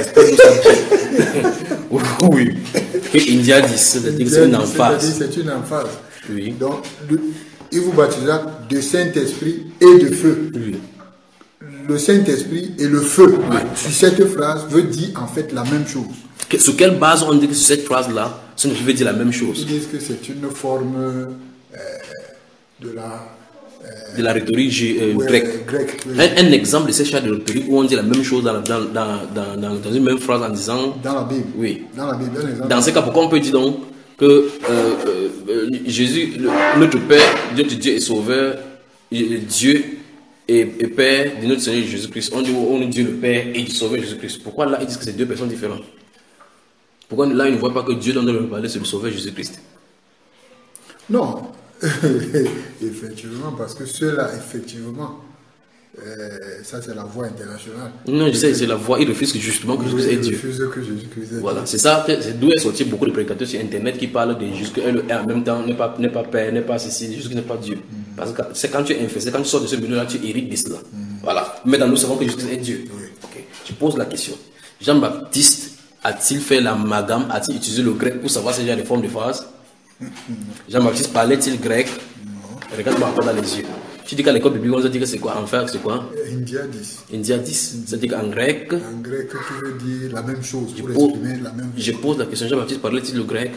S2: Oui. Que India dit, c'est-à-dire que c'est une emphase.
S3: C'est une emphase.
S2: Oui.
S3: Donc, le, il vous baptisera de Saint-Esprit et de feu.
S2: Oui.
S3: Le Saint-Esprit et le feu, oui. Sur cette phrase, veut dire en fait la même chose.
S2: Que, sur quelle base on dit que sur cette phrase-là, ça veut dire la même chose?
S3: Ils disent que c'est une forme euh, de la.
S2: De la rhétorique euh,
S3: ouais,
S2: grecque.
S3: Grec, oui.
S2: un, un exemple de ces chats de rhétorique où on dit la même chose dans, dans, dans, dans, dans, dans une même phrase en disant.
S3: Dans la Bible.
S2: Oui.
S3: Dans la Bible. Dans,
S2: dans ce cas, pourquoi on peut dire donc que euh, euh, Jésus, le, notre Père, Dieu, Dieu est sauveur, Dieu est, est Père de notre Seigneur Jésus-Christ. On dit on est Dieu le Père et du Sauveur Jésus-Christ. Pourquoi là ils disent que c'est deux personnes différentes? Pourquoi là ils ne voient pas que Dieu dont on parler c'est le Sauveur Jésus-Christ?
S3: Non. Effectivement, parce que ceux-là, effectivement, euh, ça c'est la voie internationale.
S2: Non, je sais, c'est la voie, ils refusent que justement que Jésus est Dieu.
S3: Ils refusent que Jésus-Christ est Dieu.
S2: Voilà, c'est ça, c'est d'où est sorti beaucoup de prédicateurs sur internet qui parlent de Jésus et en même temps n'est pas, n'est pas Père, n'est pas ceci, Jésus n'est pas Dieu. Mm-hmm. Parce que c'est quand tu es infesté, quand tu sors de ce milieu-là, tu hérites de cela. Mm-hmm. Voilà, maintenant nous savons que Jésus est Dieu.
S3: Oui.
S2: Okay. Je pose la question. Jean-Baptiste a-t-il fait l'amalgame, a-t-il utilisé le grec pour savoir s'il y a des formes de phrases? Mm-hmm. Jean-Baptiste parlait-il grec? Regarde-moi encore dans les yeux. Tu dis qu'à l'école biblique, on a dit que c'est quoi? En fait, c'est quoi?
S3: Indiadis.
S2: Indiadis. C'est-à-dire qu'en grec.
S3: En grec, tu veux dire la même chose, pour exprimer la même chose.
S2: Je pose la question, Jean-Baptiste parlait-il le grec?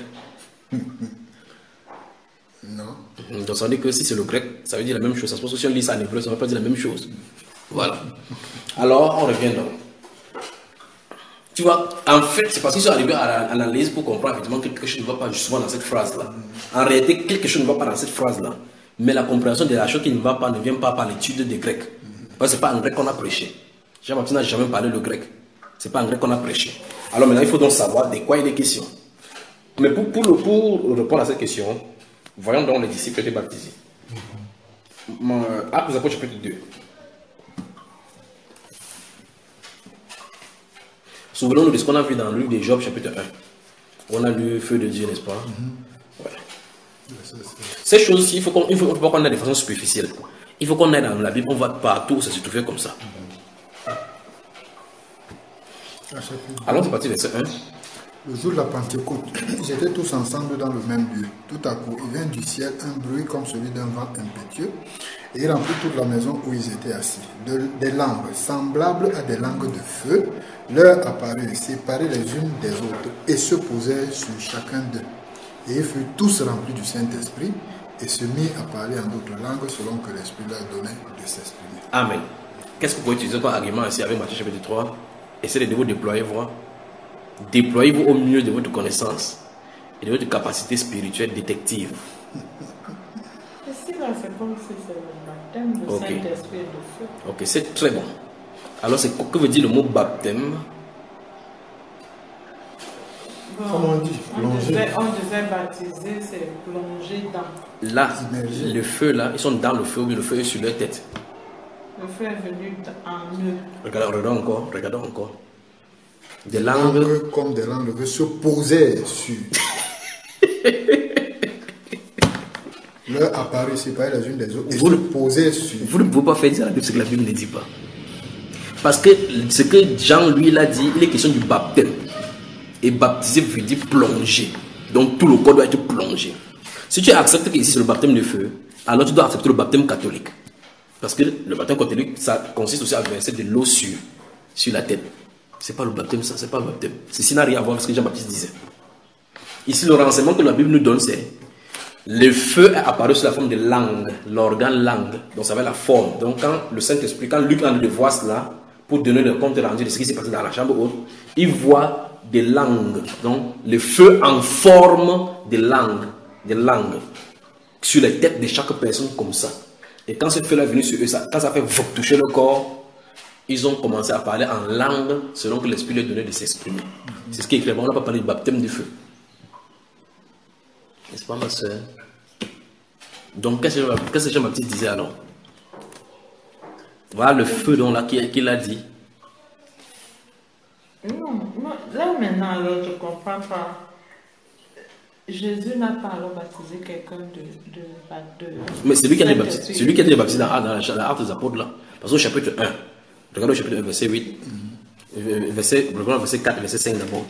S3: Non.
S2: Donc ça veut dire que si c'est le grec, ça veut dire la même chose. Ça se passe que si on lit ça en hébreu, ça ne veut pas dire la même chose. Voilà. Alors, on revient donc. Tu vois, en fait, c'est parce qu'ils sont arrivés à l'analyse pour comprendre effectivement que quelque chose ne va pas justement dans cette phrase-là. En réalité, quelque chose ne va pas dans cette phrase-là. Mais la compréhension de la chose qui ne va pas ne vient pas par l'étude des Grecs. Parce que ce n'est pas en grec qu'on a prêché. Jean-Baptiste n'a jamais parlé le grec. Ce n'est pas en grec qu'on a prêché. Alors maintenant, il faut donc savoir de quoi il est question. Mais pour, pour, le, pour répondre à cette question, voyons donc les disciples étaient baptisés. Actes des Apôtres chapitre deux. Souvenons-nous de ce qu'on a vu dans le livre de Job chapitre un. On a lu le feu de Dieu, n'est-ce pas? Mm-hmm. Ouais. Ces choses-ci, il faut qu'on, il faut, il faut qu'on ait de façon superficielle. Il faut qu'on ait dans la Bible, on voit partout, ça se trouve comme ça. Alors c'est parti verset un.
S3: Le jour de la Pentecôte, ils étaient tous ensemble dans le même lieu. Tout à coup, il vient du ciel un bruit comme celui d'un vent impétueux, et il remplit toute la maison où ils étaient assis. De, des langues semblables à des langues de feu leur apparurent, séparées les unes des autres, et se posèrent sur chacun d'eux. Et ils furent tous remplis du Saint-Esprit, et se mit à parler en d'autres langues selon que l'Esprit leur donnait de s'exprimer.
S2: Amen. Qu'est-ce que vous pouvez utiliser comme argument ici avec Matthieu chapitre trois? Essayez de vous déployer, voir. Déployez-vous au milieu de votre connaissance et de votre capacité spirituelle détective.
S1: Ici, là, c'est comme si c'est le baptême de
S2: Okay.
S1: Saint-Esprit et de feu.
S2: Ok, c'est très bon. Alors, c'est, que veut dire le mot baptême?
S1: Bon,
S3: Comment on dit?
S1: on
S3: Plonger.
S1: disait, on disait baptiser, c'est plonger dans.
S2: Là,
S3: Immergé.
S2: le feu, là, ils sont dans le feu, mais le feu est sur leur tête.
S1: Le feu est venu en eux.
S2: Regardons, regardons encore, regardons encore. Des langues.
S3: Langues comme des langues veut se poser sur. Leur apparu séparé les unes des autres et
S2: Vous
S3: se
S2: le-
S3: poser sur.
S2: Vous ne pouvez pas faire dire à la Bible ce que la Bible ne dit pas. Parce que ce que Jean, lui, l'a dit, il est question du baptême. Et baptiser veut dire plonger. Donc tout le corps doit être plongé. Si tu acceptes qu'ici c'est le baptême de feu, alors tu dois accepter le baptême catholique. Parce que le baptême catholique, ça consiste aussi à verser de l'eau sur, sur la tête. C'est pas le baptême, ça, c'est pas le baptême. Ceci n'a rien à voir avec ce que Jean-Baptiste disait. Ici, le renseignement que la Bible nous donne, c'est le feu est apparu sous la forme de langue, l'organe langue, donc ça va la forme. Donc quand le Saint-Esprit, quand Luc a de voir cela, pour donner le compte rendu de ce qui s'est passé dans la chambre haute, il voit des langues, donc le feu en forme de langue, de langue, sur les têtes de chaque personne comme ça. Et quand ce feu-là est venu sur eux, ça, quand ça fait voc, toucher le corps, ils ont commencé à parler en langue selon que l'Esprit leur donnait de s'exprimer. C'est ce qui est clair. On n'a pas parlé de baptême de feu. N'est-ce pas, ma soeur? Donc, qu'est-ce que, qu'est-ce que Jean-Baptiste disait alors? Voilà le feu donc, là, qu'il, qu'il a dit.
S1: Non, non, là maintenant, alors, je ne comprends pas. Jésus n'a pas alors baptisé quelqu'un de, de, de, de.
S2: Mais c'est lui qui a été
S1: Saint-Esprit.
S2: baptisé. C'est lui qui a été baptisé dans, dans, la- dans l'Acte des Apôtres là. Parce qu'au chapitre un, regardez au chapitre un, verset huit, euh, verset, regardons verset quatre, verset cinq d'abord.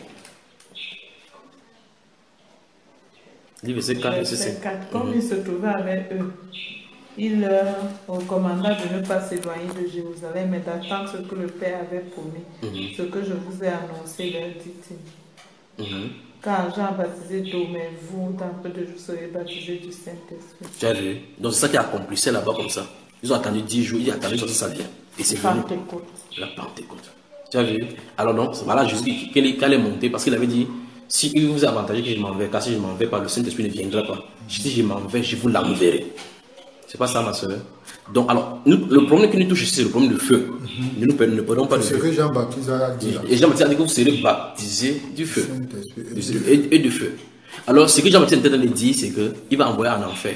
S2: Dis verset quatre, verset
S1: Verset
S2: cinq.
S1: quatre. Comme il se trouvait avec eux, il leur recommanda de ne pas s'éloigner de Jérusalem, mais d'attendre ce que le Père avait promis.
S2: Mhm.
S1: Ce que je vous ai annoncé, leur dit-il.
S2: Mhm.
S1: Car Jean a baptisé d'eau, mais vous, dans peu de jours, serez baptisés du Saint-Esprit.
S2: Tu as vu? Donc c'est ça qui accomplissait là-bas comme ça. Ils ont attendu dix jours, ils ont attendu que ça vient. Et c'est venu.
S1: Pentecôte.
S2: La Pentecôte. Tu as vu? Alors donc, voilà Jésus qui, qui, qui allait monter parce qu'il avait dit, si il vous a avantagé que je m'en vais, car si je m'en vais pas, le Saint-Esprit ne viendra pas. Si je m'en vais, je vous l'enverrai. C'est pas ça, ma soeur. Donc, alors, nous, le problème qui nous touche ici, c'est le problème du feu. Nous ne ne prenons pas de
S3: C'est ce
S2: feu.
S3: que Jean-Baptiste a dit là.
S2: Et Jean-Baptiste a dit que vous serez baptisés du feu.
S3: Saint-Esprit.
S2: Et, et du feu. Alors, ce que Jean-Baptiste est en train de dire, c'est qu'il va envoyer en enfer.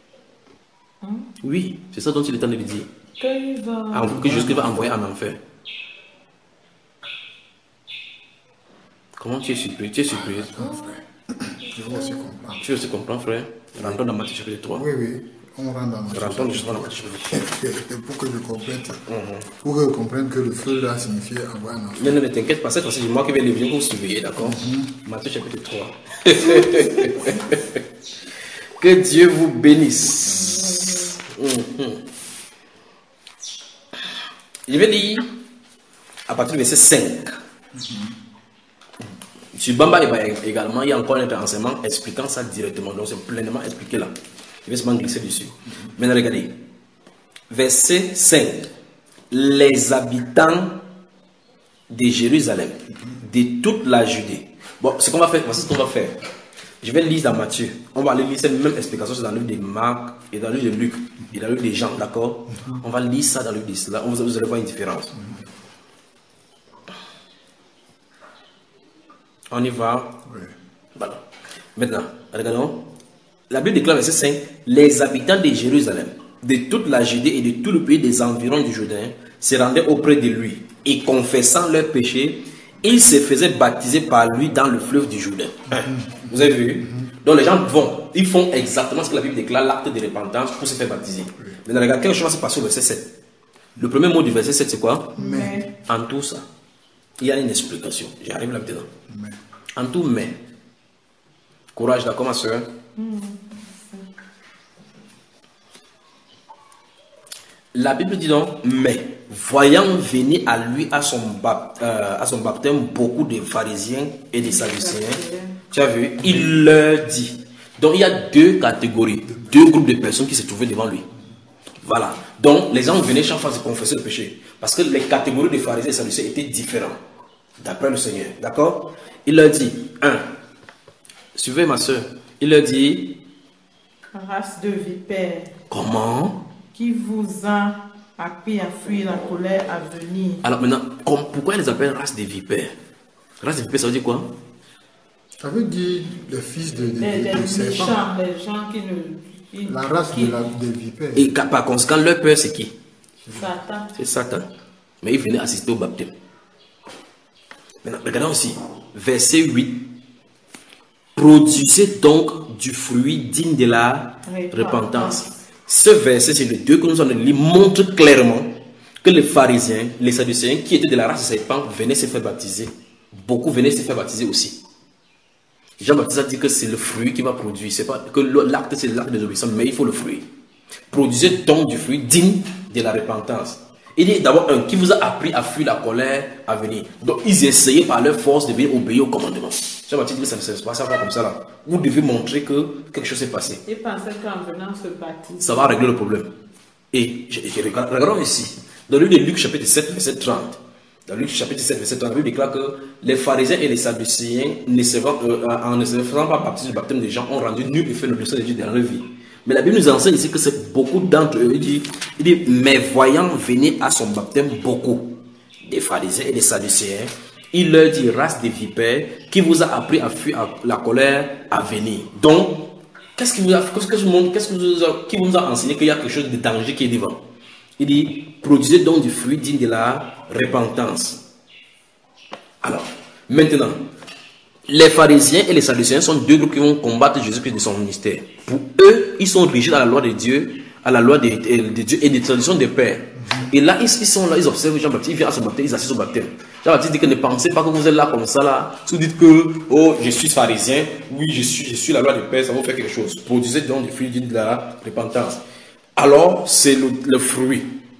S2: Oui, c'est ça dont il est en train de dire.
S1: Qu'il va.
S2: Ah, que Jésus va envoyer en enfer. Comment tu es surpris? Tu es surpris?
S3: Ah, frère. Je veux aussi comprendre.
S2: Tu aussi comprends, frère? Rentrons dans Matthieu chapitre trois.
S3: Oui, oui. On rentre dans ma
S2: Rentrons justement dans Matthieu chapitre trois.
S3: Pour que je comprenne. Pour que je comprenne que le feu là signifiait avoir un enfant.
S2: Non, non, ne t'inquiète pas, cette fois-ci, c'est moi qui vais les venir pour vous surveiller, d'accord? Matthieu chapitre trois. Que Dieu vous bénisse. Mhm. Je vais lire à partir du verset cinq. Sur Bamba également, il y a encore un autre enseignement expliquant ça directement. Donc c'est pleinement expliqué là. Je vais seulement glisser dessus. Maintenant regardez. Verset cinq. Les habitants de Jérusalem, de toute la Judée. Bon, ce qu'on va faire, voici ce qu'on va faire. Je vais lire dans Matthieu. On va aller lire cette même explication dans le livre de Marc et dans le livre de Luc et dans le livre de Jean, d'accord? On va lire ça dans le livre de cela. Vous allez voir une différence. On y va.
S3: Oui.
S2: Voilà. Maintenant, regardons. La Bible déclare verset cinq. Les habitants de Jérusalem, de toute la Judée et de tout le pays des environs du Jourdain se rendaient auprès de lui et confessant leurs péchés, ils se faisaient baptiser par lui dans le fleuve du Jourdain. Vous avez vu? Donc les gens vont, ils font exactement ce que la Bible déclare, l'acte de repentance pour se faire baptiser. Maintenant, regarde, quelque chose va se passer au verset sept. Le premier mot du verset sept, c'est quoi?
S1: Mais.
S2: En tout ça, il y a une explication. J'arrive là-dedans.
S3: Mais.
S2: En tout, mais. Courage, d'accord, ma soeur? La Bible dit donc, mais, voyant venir à lui, à son, bap- euh, à son baptême, beaucoup de pharisiens et de sadducéens, tu as vu, il leur dit. Donc, il y a deux catégories, deux groupes de personnes qui se trouvaient devant lui. Voilà. Donc, les gens venaient chaque fois se confesser le péché. Parce que les catégories des pharisiens et sadducéens étaient différentes. D'après le Seigneur. D'accord? Il leur dit, un, suivez ma soeur, il leur dit,
S1: race de vipères.
S2: Comment?
S1: Qui vous a appris à fuir la colère à venir.
S2: Alors maintenant, comme, pourquoi ils les appellent race des vipères? Race des vipères, ça veut dire quoi?
S3: Ça veut dire les fils de, de,
S1: Les,
S3: de,
S1: les
S3: de serpents.
S1: méchants, les gens qui ne... qui-
S3: La race
S1: qui-
S3: de la, des vipères.
S2: Et par conséquent, leur père, c'est qui?
S1: Satan.
S2: C'est Satan. Mais il venait assister au baptême. Maintenant, regardons aussi. Verset huit. Produisez donc du fruit digne de la
S1: Repentance.
S2: repentance. Ce verset, c'est le deux que nous allons lire, montre clairement que les pharisiens, les sadducéens qui étaient de la race de serpent venaient se faire baptiser. Beaucoup venaient se faire baptiser aussi. Jean-Baptiste a dit que c'est le fruit qui va produire. C'est pas que l'acte, c'est l'acte des obéissances, mais il faut le fruit. Produisez donc du fruit digne de la repentance. Il dit d'abord un qui vous a appris à fuir la colère à venir. Donc ils essayaient par leur force de venir obéir au commandement. Jean-Baptiste dit que ça ne se passe pas comme ça là. Vous devez montrer que quelque chose s'est passé.
S1: Ils pensaient qu'en venant se baptiser.
S2: Ça va régler le problème. Et je, je regarde, regardons ici. Dans le livre de Luc chapitre sept, verset trente. Dans Luc chapitre sept, verset trente, la Bible déclare que les pharisiens et les sadducéens, ne se faisant, euh, en ne se faisant pas baptiser du baptême des gens, ont rendu nul et fait l'obligation de Dieu dans leur vie. Mais la Bible nous enseigne ici que c'est beaucoup d'entre eux. Il dit, il dit, mais voyant venir à son baptême beaucoup des pharisiens et des sadducéens, il leur dit, race des vipères, qui vous a appris à fuir la colère à venir. Donc, qu'est-ce qui vous a, qu'est-ce que je montre, qu'est-ce que vous a, qui vous a enseigné qu'il y a quelque chose de danger qui est devant? Il dit, produisez donc du fruit digne de la repentance. Alors, maintenant, les pharisiens et les sadducéens sont deux groupes qui vont combattre Jésus-Christ de son ministère. Pour eux, ils sont rigides à la loi de Dieu, à la loi de, de, de Dieu et des traditions des pères. Et là, ils, ils sont là, ils observent Jean-Baptiste, ils viennent à son baptême, ils assistent au baptême. Jean-Baptiste dit que ne pensez pas que vous êtes là comme ça, là. Si vous dites que, oh, je suis pharisien, oui, je suis, je suis la loi des pères, ça va vous faire quelque chose. Produisez donc du fruit de la repentance. Alors, c'est le, le fruit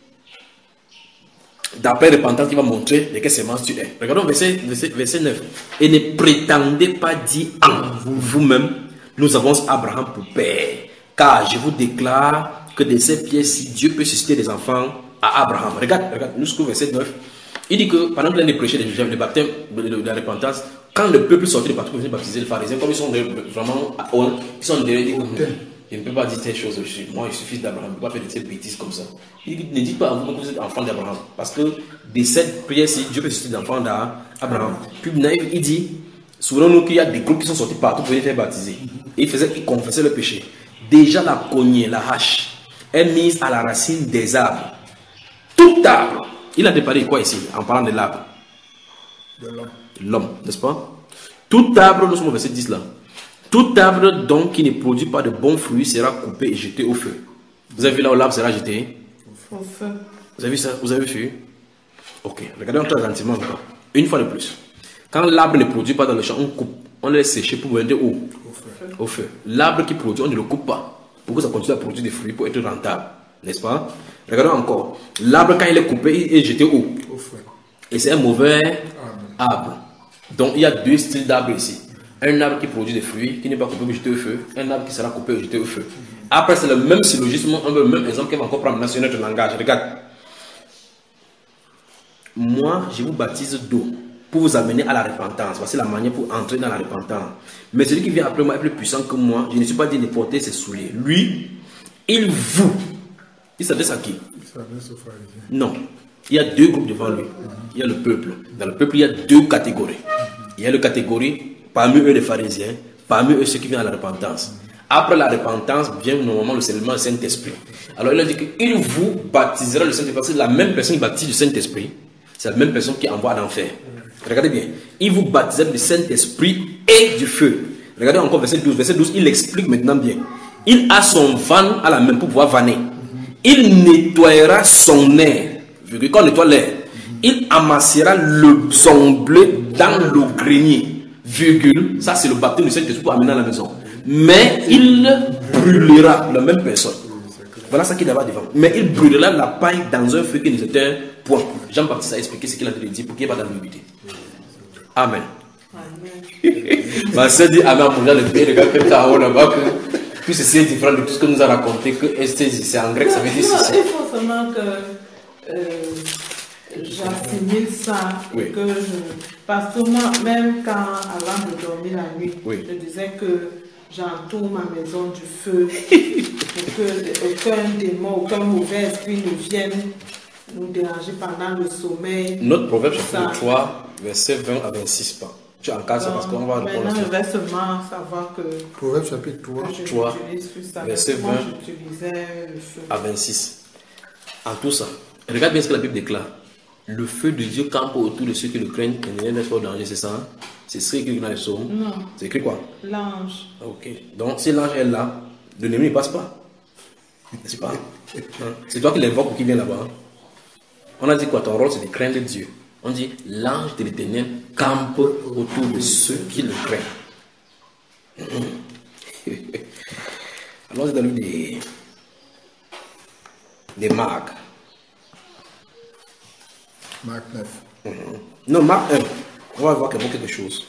S2: d'après repentance qui va montrer de quelle semence tu es. Regardons verset, verset, verset neuf. Et ne prétendez pas dire en vous-même, nous avons Abraham pour père. Car je vous déclare que de ces pièces-ci, Dieu peut susciter des enfants à Abraham. Regarde, regarde, nous scrollons verset neuf. Il dit que pendant que l'un des prêchait le baptême de, de, de la repentance, quand le peuple sortait de partout pour venir baptiser les pharisiens, comme ils sont vraiment, ils sont derrière, ils disent, je ne peux pas dire telle chose, moi je suis fils d'Abraham, je ne peux pas faire de telles bêtises comme ça. Il dit, ne dites pas à vous que vous êtes enfant d'Abraham, parce que de cette prière-ci, Dieu peut susciter des enfants d'Abraham. Puis il dit, souvenons-nous qu'il y a des groupes qui sont sortis partout pour venir faire baptiser. Et ils, faisaient, ils confessaient le péché. Déjà la cognée, la hache, est mise à la racine des arbres. Tout arbre. Il a déparlé de quoi ici, en parlant de l'arbre?
S3: De l'homme.
S2: L'homme, n'est-ce pas? Tout arbre, nous sommes au verset dix là. Tout arbre donc qui ne produit pas de bons fruits sera coupé et jeté au feu. Vous avez vu là où l'arbre sera jeté?
S1: Au feu.
S2: Vous avez vu ça? Vous avez vu? Ok, regardons très gentiment encore. Une fois de plus. Quand l'arbre ne produit pas dans le champ, on coupe. On le laisse sécher pour vendre où?
S3: Au feu.
S2: Au feu. L'arbre qui produit, on ne le coupe pas. Pour que ça continue à produire des fruits pour être rentable. N'est-ce pas? Regardons encore. L'arbre, quand il est coupé, il est jeté où?
S3: Au feu.
S2: Et c'est un mauvais
S3: Amen.
S2: arbre. Donc il y a deux styles d'arbres ici. Un arbre qui produit des fruits, qui n'est pas coupé mais jeté au feu. Un arbre qui sera coupé et jeté au feu. Après, c'est le même syllogisme, un peu le même exemple qu'on va encore prendre dans notre langage. Regarde. Moi, je vous baptise d'eau pour vous amener à la repentance. Voici la manière pour entrer dans la repentance. Mais celui qui vient après moi est plus puissant que moi. Je ne suis pas dit de porter ses souliers. Lui, il vous. Il s'adresse à qui?
S3: Il s'adresse aux pharisiens.
S2: Non. Il y a deux groupes devant lui. Il y a le peuple. Dans le peuple, il y a deux catégories. Il y a la catégorie, parmi eux les pharisiens, parmi eux ceux qui viennent à la repentance. Après la repentance vient normalement le scellement du Saint-Esprit. Alors il a dit qu'il vous baptisera le Saint-Esprit. Parce que la même personne qui baptise du Saint-Esprit, c'est la même personne qui envoie à l'enfer. Regardez bien. Il vous baptisera du Saint-Esprit et du feu. Regardez encore verset douze. Verset douze, il explique maintenant bien. Il a son van à la main pour pouvoir vanner. Il nettoiera son air. Quand on nettoie l'air, il amassera le, son blé dans le grenier. Virgule, ça c'est le baptême du Saint-Esprit pour amener à la maison. Mais il brûlera la même personne. Voilà ce qu'il y a devant. Mais il brûlera la paille dans un feu qui ne s'éteint point. Jean-Baptiste a expliqué ce qu'il a dit pour qu'il n'y ait pas d'ambiguïté. Amen.
S1: Amen.
S2: Ma soeur dit Amen pour le pays, le gars qui est là-bas. Puis ceci est différent de tout ce que nous a raconté, que esthésie, c'est en grec, ça veut dire
S1: non,
S2: ceci.
S1: il faut seulement que euh, j'assimile ça.
S2: Oui.
S1: Et que je, parce que moi, même quand, avant de dormir la nuit,
S2: Oui.
S1: je disais que j'entoure ma maison du feu pour que aucun démon, aucun mauvais esprit ne vienne nous déranger pendant le sommeil.
S2: Notre proverbe,
S1: Ça.
S2: chapitre trois, verset vingt à vingt-six. Pas. Tu encadres ça parce qu'on va répondre
S1: Maintenant, je
S2: à
S1: vais seulement savoir que
S3: Proverbe chapitre trois.
S1: que je
S2: trois,
S1: n'utilise plus ça.
S2: verset
S1: Moi,
S2: vingt
S1: j'utilisais le feu.
S2: à vingt-six. En tout ça, regarde bien ce que la Bible déclare. Le feu de Dieu campe autour de ceux qui le craignent et ne laisse pas au danger, c'est ça hein? C'est ce qui est écrit dans les psaumes.
S1: Non.
S2: C'est écrit quoi?
S1: L'ange.
S2: Ok. Donc, si l'ange est là, le ennemi ne passe pas. N'est-ce pas? Hein? C'est toi qui l'invoques ou qui vient là-bas. Hein? On a dit quoi? Ton rôle, c'est de craindre Dieu. On dit l'ange de l'Éternel campe autour de ceux qui le craignent. Allons-y dans le livre des, des Marc.
S3: Marc neuf.
S2: Mhm. Non, Marc un. On va voir quelque chose.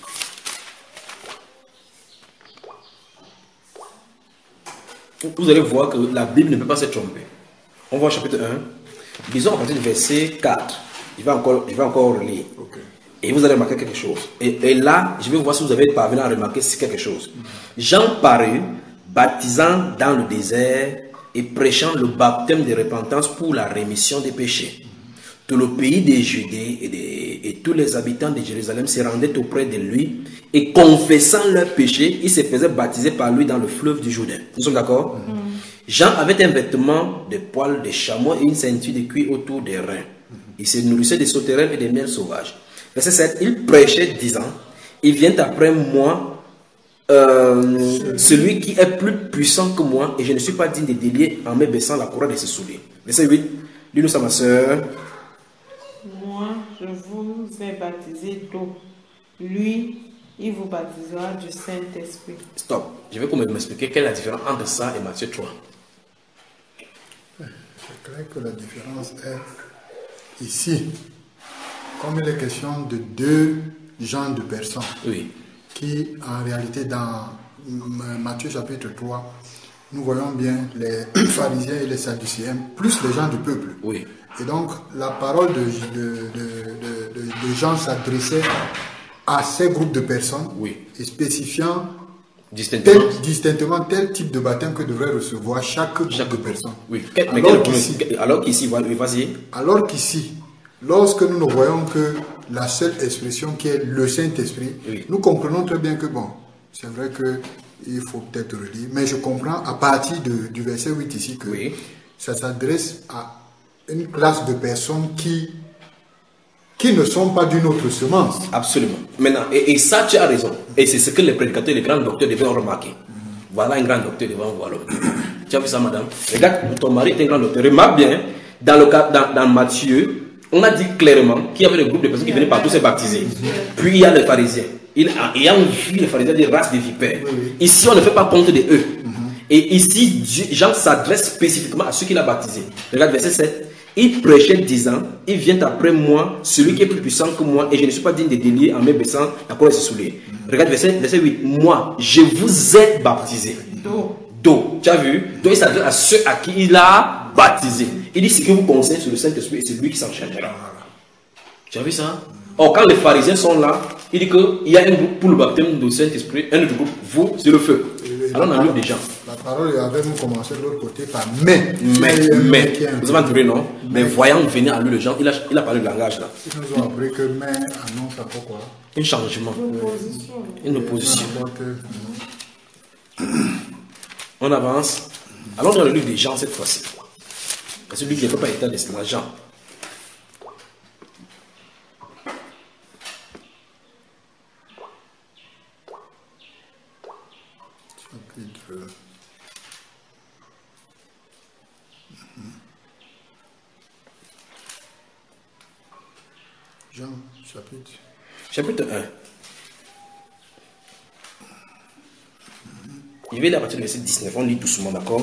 S2: Vous allez voir que la Bible ne peut pas se tromper. On voit au chapitre un. Disons à partir du verset quatre. Je vais encore, je vais encore relire.
S3: Ok.
S2: Et vous allez remarquer quelque chose. Et, et là, je vais voir si vous avez parvenu à remarquer quelque chose. Jean parut, baptisant dans le désert et prêchant le baptême de repentance pour la rémission des péchés. Tout le pays des Judées et, des, et tous les habitants de Jérusalem se rendaient auprès de lui et confessant leurs péchés, ils se faisaient baptiser par lui dans le fleuve du Jourdain. Nous sommes d'accord? Mm-hmm. Jean avait un vêtement de poils de chameau et une ceinture de cuir autour des reins. Il se nourrissait des sauterelles et des miels sauvages. Verset sept, il prêchait disant, il vient après moi, euh, celui qui est plus puissant que moi, et je ne suis pas digne de délier en me baissant la couronne de ses souliers. Verset huit, dis-nous ça ma soeur.
S1: Moi, je vous ai baptisé d'eau. Lui, il vous baptisera du Saint-Esprit.
S2: Stop. Je vais m'expliquer quelle est la différence entre ça et Matthieu trois.
S3: C'est clair que la différence est ici. Comme il est question de deux genres de personnes,
S2: oui,
S3: qui en réalité dans Matthieu chapitre trois, nous voyons bien les pharisiens et les sadducéens, plus les gens du peuple.
S2: Oui.
S3: Et donc la parole de, de, de, de, de Jean s'adressait à ces groupes de personnes,
S2: oui,
S3: et spécifiant
S2: distinctement
S3: tel, distinctement tel type de baptême que devrait recevoir chaque groupe
S2: chaque
S3: de personnes.
S2: Oui.
S3: Alors qu'ici,
S2: alors qu'ici, vas-y.
S3: Alors qu'ici, lorsque nous ne voyons que la seule expression qui est le Saint-Esprit,
S2: oui,
S3: nous comprenons très bien que bon, c'est vrai qu'il faut peut-être relire, mais je comprends à partir de, du verset huit ici que
S2: oui,
S3: ça s'adresse à une classe de personnes qui, qui ne sont pas d'une autre semence.
S2: Absolument. Maintenant, et, et ça, tu as raison. Et c'est ce que les prédicateurs, les grands docteurs devaient remarquer. Mm-hmm. Voilà un grand docteur devant vous. Alors. Tu as vu ça, madame? Regarde, ton mari est un grand docteur. Remarque bien, dans, le cas, dans, dans Matthieu, on a dit clairement qu'il y avait des groupes de personnes qui venaient partout se baptiser. Puis il y a les pharisiens. Il, il a vu les pharisiens des races de vipères. Oui, oui. Ici, on ne fait pas compte de eux. Mm-hmm. Et ici, Jean s'adresse spécifiquement à ceux qu'il a baptisés. Regarde verset sept. Il prêchait disant, il vient après moi, celui qui est plus puissant que moi, et je ne suis pas digne de délier en me baissant la couronne de ses souliers. Mm-hmm. Regarde verset, verset huit. Moi, je vous ai baptisé.
S1: D'eau.
S2: D'eau. Tu as vu? Donc il s'adresse à ceux à qui il a baptisé. Il dit ce que vous conseillez sur le Saint-Esprit, et c'est lui qui s'en chargera. Tu as vu ça? Or, quand les pharisiens sont là, il dit qu'il y a un groupe pour le baptême du Saint-Esprit, un autre groupe, vous, c'est le feu. Alors, on a lu des gens.
S3: La parole avait nous commencé de l'autre côté par mais.
S2: Mais, mais, vous avez entendu, non? Mais voyant venir à lui le gens, il a, il a parlé le langage là.
S3: Ils nous ont appris que mais annonce à quoi?
S2: Un changement.
S1: Une opposition.
S2: Une opposition. On avance. Allons dans le livre des gens cette fois-ci. Parce que lui qui ne peut pas être de Jean.
S3: Chapitre. Jean, chapitre.
S2: Chapitre un. Il va aller à partir du verset dix-neuf. On lit doucement, d'accord?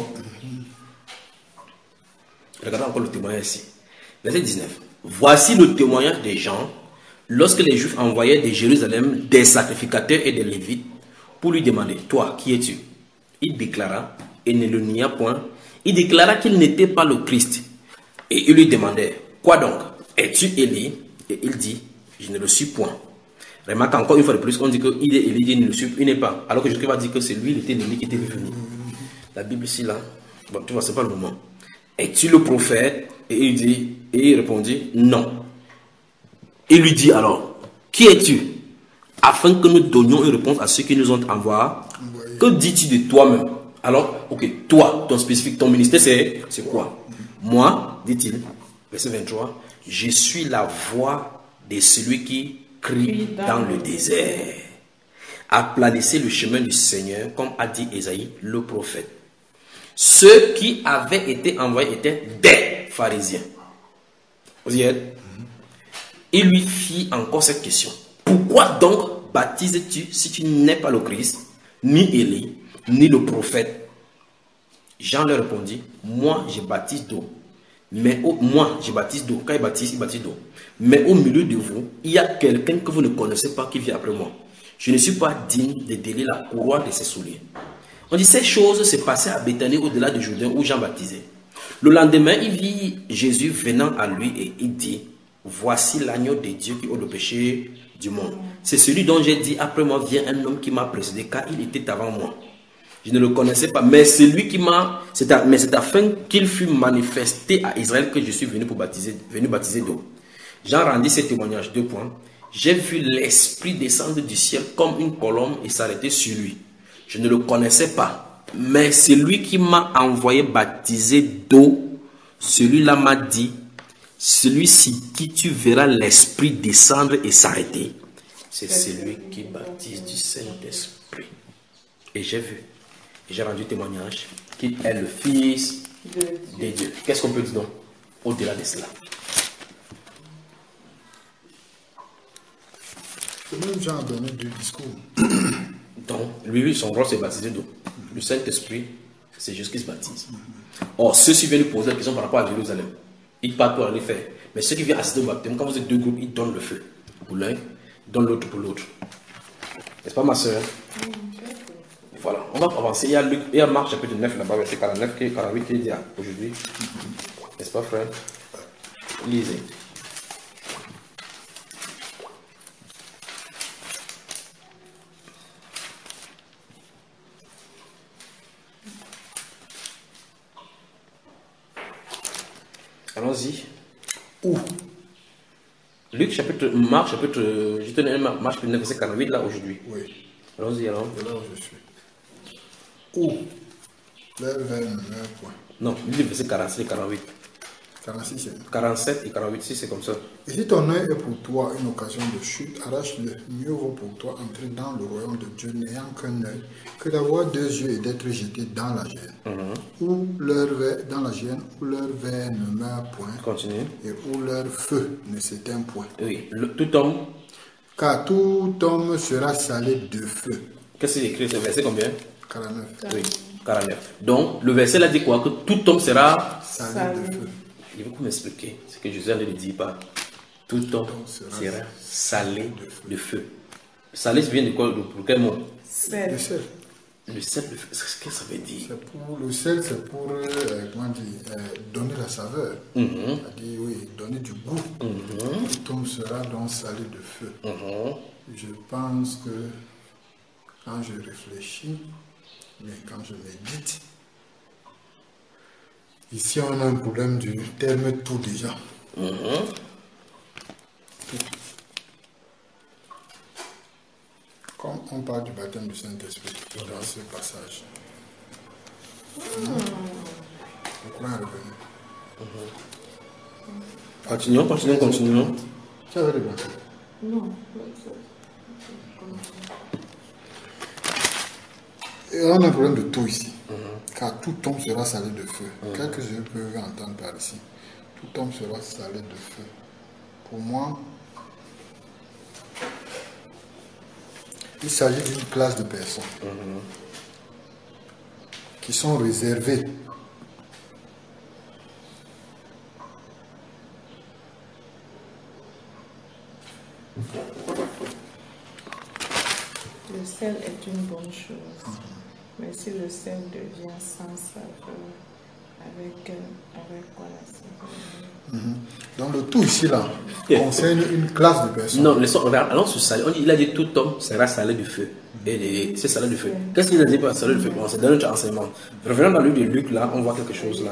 S2: Mm-hmm. Regardez encore le témoignage ici. Verset dix-neuf. Voici le témoignage des gens lorsque les Juifs envoyaient de Jérusalem des sacrificateurs et des Lévites pour lui demander, toi, qui es-tu? il déclara, et ne le nia point, il déclara qu'il n'était pas le Christ. Et il lui demandait, quoi donc? Es-tu Élie? Et il dit, je ne le suis point. Remarque encore une fois de plus, on dit qu'il est Élie, il ne le suit, il n'est pas. Alors que Jésus va dire que c'est lui, il était Élie qui était venu. La Bible ici, là, bon, tu vois, c'est pas le moment. Es-tu le prophète? Et il dit, et il répondit, non. Il lui dit alors, qui es-tu? Afin que nous donnions une réponse à ceux qui nous ont envoyés. Que dis-tu de toi-même? Alors, ok, toi, ton spécifique, ton ministère, c'est quoi? Moi, dit-il, verset vingt-trois, je suis la voix de celui qui crie dans le désert. Aplanissez le chemin du Seigneur, comme a dit Ésaïe, le prophète. Ceux qui avaient été envoyés étaient des pharisiens. Vous y êtes? Il lui fit encore cette question. Pourquoi donc baptises-tu si tu n'es pas le Christ, ni Élie, ni le prophète? Jean leur répondit, moi je baptise d'eau. Mais au, moi je baptise d'eau. Quand il baptise, il baptise d'eau. Mais au milieu de vous, il y a quelqu'un que vous ne connaissez pas qui vient après moi. Je ne suis pas digne de délier la courroie de ses souliers. On dit ces choses se passaient à Béthanie au-delà du Jourdain où Jean baptisait. Le lendemain, il vit Jésus venant à lui et il dit, voici l'agneau de Dieu qui ôte le péché du monde. C'est celui dont j'ai dit, après moi vient un homme qui m'a précédé, car il était avant moi. Je ne le connaissais pas, mais c'est lui qui m'a... Mais c'est afin qu'il fût manifesté à Israël que je suis venu pour baptiser, venu baptiser d'eau. Jean rendit ce témoignage, deux points. J'ai vu l'Esprit descendre du ciel comme une colombe et s'arrêter sur lui. Je ne le connaissais pas, mais c'est lui qui m'a envoyé baptiser d'eau. Celui-là m'a dit, celui-ci qui tu verras l'Esprit descendre et s'arrêter, c'est celui qui baptise du Saint-Esprit. Et j'ai vu, et j'ai rendu témoignage qu'il est le Fils de Dieu. Qu'est-ce qu'on peut dire donc au-delà de cela?
S3: Même Jean a donné deux discours.
S2: Donc, lui, lui, son rôle, c'est baptiser d'eau. Le Saint-Esprit, c'est juste qui se baptise. Or, ceux-ci viennent lui poser la question par rapport à Jérusalem. Ils partent pour aller faire. Mais ceux qui viennent assister au baptême, quand vous êtes deux groupes, ils donnent le feu pour l'un, ils donnent l'autre pour l'autre. N'est-ce pas, ma soeur? Voilà, on va avancer. Il y a, Luc, il y a Marc chapitre neuf, là-bas, verset quarante-neuf, quarante-huit, qui dit aujourd'hui. N'est-ce pas, frère? Lisez. Allons-y. Où? Luc chapitre, Marc chapitre, je te donne Marc chapitre neuf, verset quarante-huit là aujourd'hui.
S3: Oui.
S2: Allons-y alors.
S3: C'est là où je suis. Où? Vers vers le même point.
S2: Non, le verset quarante-sept et quarante-huit.
S3: quarante-six.
S2: quarante-sept et quarante-huit, si c'est comme ça.
S3: Et si ton œil est pour toi une occasion de chute, arrache-le. Mieux vaut pour toi entrer dans le royaume de Dieu n'ayant qu'un œil que d'avoir deux yeux et d'être jeté dans la gêne. Mm-hmm. Où leur verre, dans la gêne, où leur verre ne meurt point.
S2: Continue. Et
S3: où leur feu ne s'éteint point.
S2: Oui, le, tout homme.
S3: Car tout homme sera salé de feu.
S2: Qu'est-ce qu'il écrit, ce verset combien?
S3: quarante-neuf.
S2: Oui, quarante-neuf. Donc, le verset là dit quoi? Que tout homme sera
S3: salé,
S1: salé.
S3: de feu.
S2: Il veut m'expliquer ce que Jésus ne dit pas. Tout homme sera, sera salé de feu. de feu. Salé, ça vient de quoi? Pour quel mot?
S1: Sel.
S3: Le sel.
S2: Le sel, de feu. Qu'est-ce que ça veut dire?
S3: Pour, le sel, c'est pour euh, comment dire, euh, donner la saveur. Mm-hmm. C'est-à-dire, oui, donner du goût. Mm-hmm. Tout homme sera donc salé de feu. Mm-hmm. Je pense que quand je réfléchis, mais quand je médite, ici, on a un problème du terme tout déjà. Mm-hmm. Tout. Comme on parle du baptême du Saint-Esprit dans ce passage. Mm. On pourrait en revenir.
S2: Mm-hmm. Continuons, continuons, continuons.
S3: Tu avais des baptêmes?
S1: Non.
S3: Et on a un problème de tout ici. Mm-hmm. Car tout homme sera salé de feu. Mm-hmm. Quel que je peux entendre par ici. Tout homme sera salé de feu. Pour moi, il s'agit d'une classe de personnes mm-hmm. qui sont réservées
S1: le sel est une bonne chose. Mm-hmm. Mais si le sel devient sans saveur, avec, avec quoi la saveur?
S3: Mm-hmm. Donc le tout ici là concerne une classe de personnes.
S2: Non, laissons, regarde, allons sur salé. Il a dit tout homme sera salé du feu. Et c'est salé du feu. Qu'est-ce qu'il a dit par salé du feu? Bon, c'est dans notre enseignement. Revenons dans le livre de Luc là, on voit quelque chose là.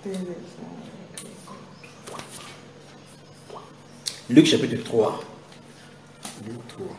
S2: Luc chapitre trois.
S3: Luc trois.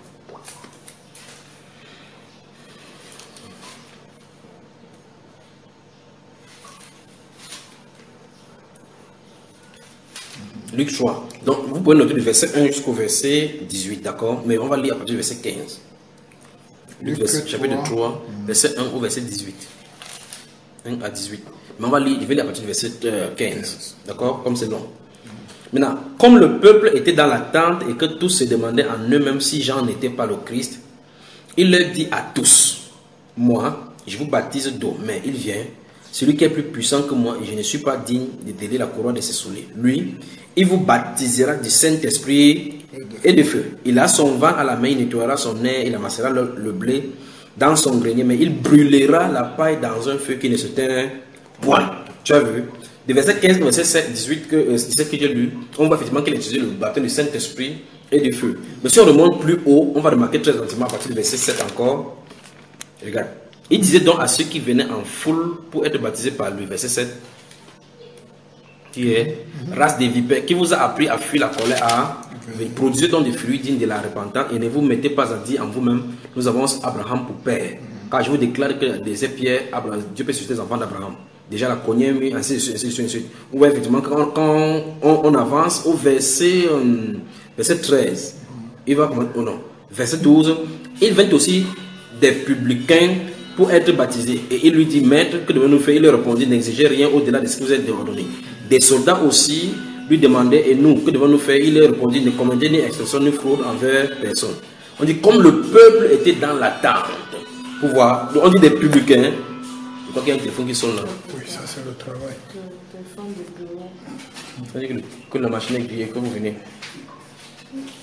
S2: Luc trois. Donc, vous pouvez noter du verset un jusqu'au verset dix-huit, d'accord? Mais on va lire à partir du verset quinze. Luc, Luc verset, chapitre trois, mmh. verset un au verset dix-huit. un à dix-huit. Mais on va lire, je vais lire à partir du verset euh, quinze, d'accord? Comme c'est long. Maintenant, comme le peuple était dans l'attente et que tous se demandaient en eux-mêmes si Jean n'était pas le Christ, il leur dit à tous, moi, je vous baptise d'eau, mais il vient, celui qui est plus puissant que moi, et je ne suis pas digne de délier la couronne de ses souliers. Lui, il vous baptisera du Saint-Esprit et de feu. Il a son vent à la main, il nettoiera son nez, il amassera le, le blé dans son grenier, mais il brûlera la paille dans un feu qui ne se teint point. Tu as vu? De verset quinze au verset sept, dix-huit, que, euh, dix-sept que j'ai lu, on voit effectivement qu'il a utilisé le baptême du Saint-Esprit et du feu. Mais si on remonte plus haut, on va remarquer très gentiment à partir du verset sept encore. Regarde. Il disait donc à ceux qui venaient en foule pour être baptisés par lui, verset sept, qui est race des vipères, qui vous a appris à fuir la colère, à produire donc des fruits dignes de la repentance, et ne vous mettez pas à dire en vous-même, nous avons Abraham pour père. Car je vous déclare que des pierres, Dieu peut susciter les enfants d'Abraham. Déjà la première, ainsi de suite, ainsi de suite, ainsi de suite. Ou effectivement, quand, quand on, on avance au verset, euh, verset treize, il va comment, oh non, verset douze, il vint aussi des publicains pour être baptisés. Et il lui dit, maître, que devons-nous faire? Il leur répondit, n'exigez rien au-delà de ce que vous êtes ordonné. Des soldats aussi lui demandaient, et nous, que devons-nous faire? Il leur répondit, ne commandez ni extorsion ni fraude envers personne. On dit, comme le peuple était dans l'attente, pour voir, on dit des publicains. Je crois qu'il y a un téléphone qui sonne là.
S3: Oui, ça c'est le travail.
S1: Le téléphone de bureau.
S2: Ça veut dire que, que la machine est grillée, que vous venez.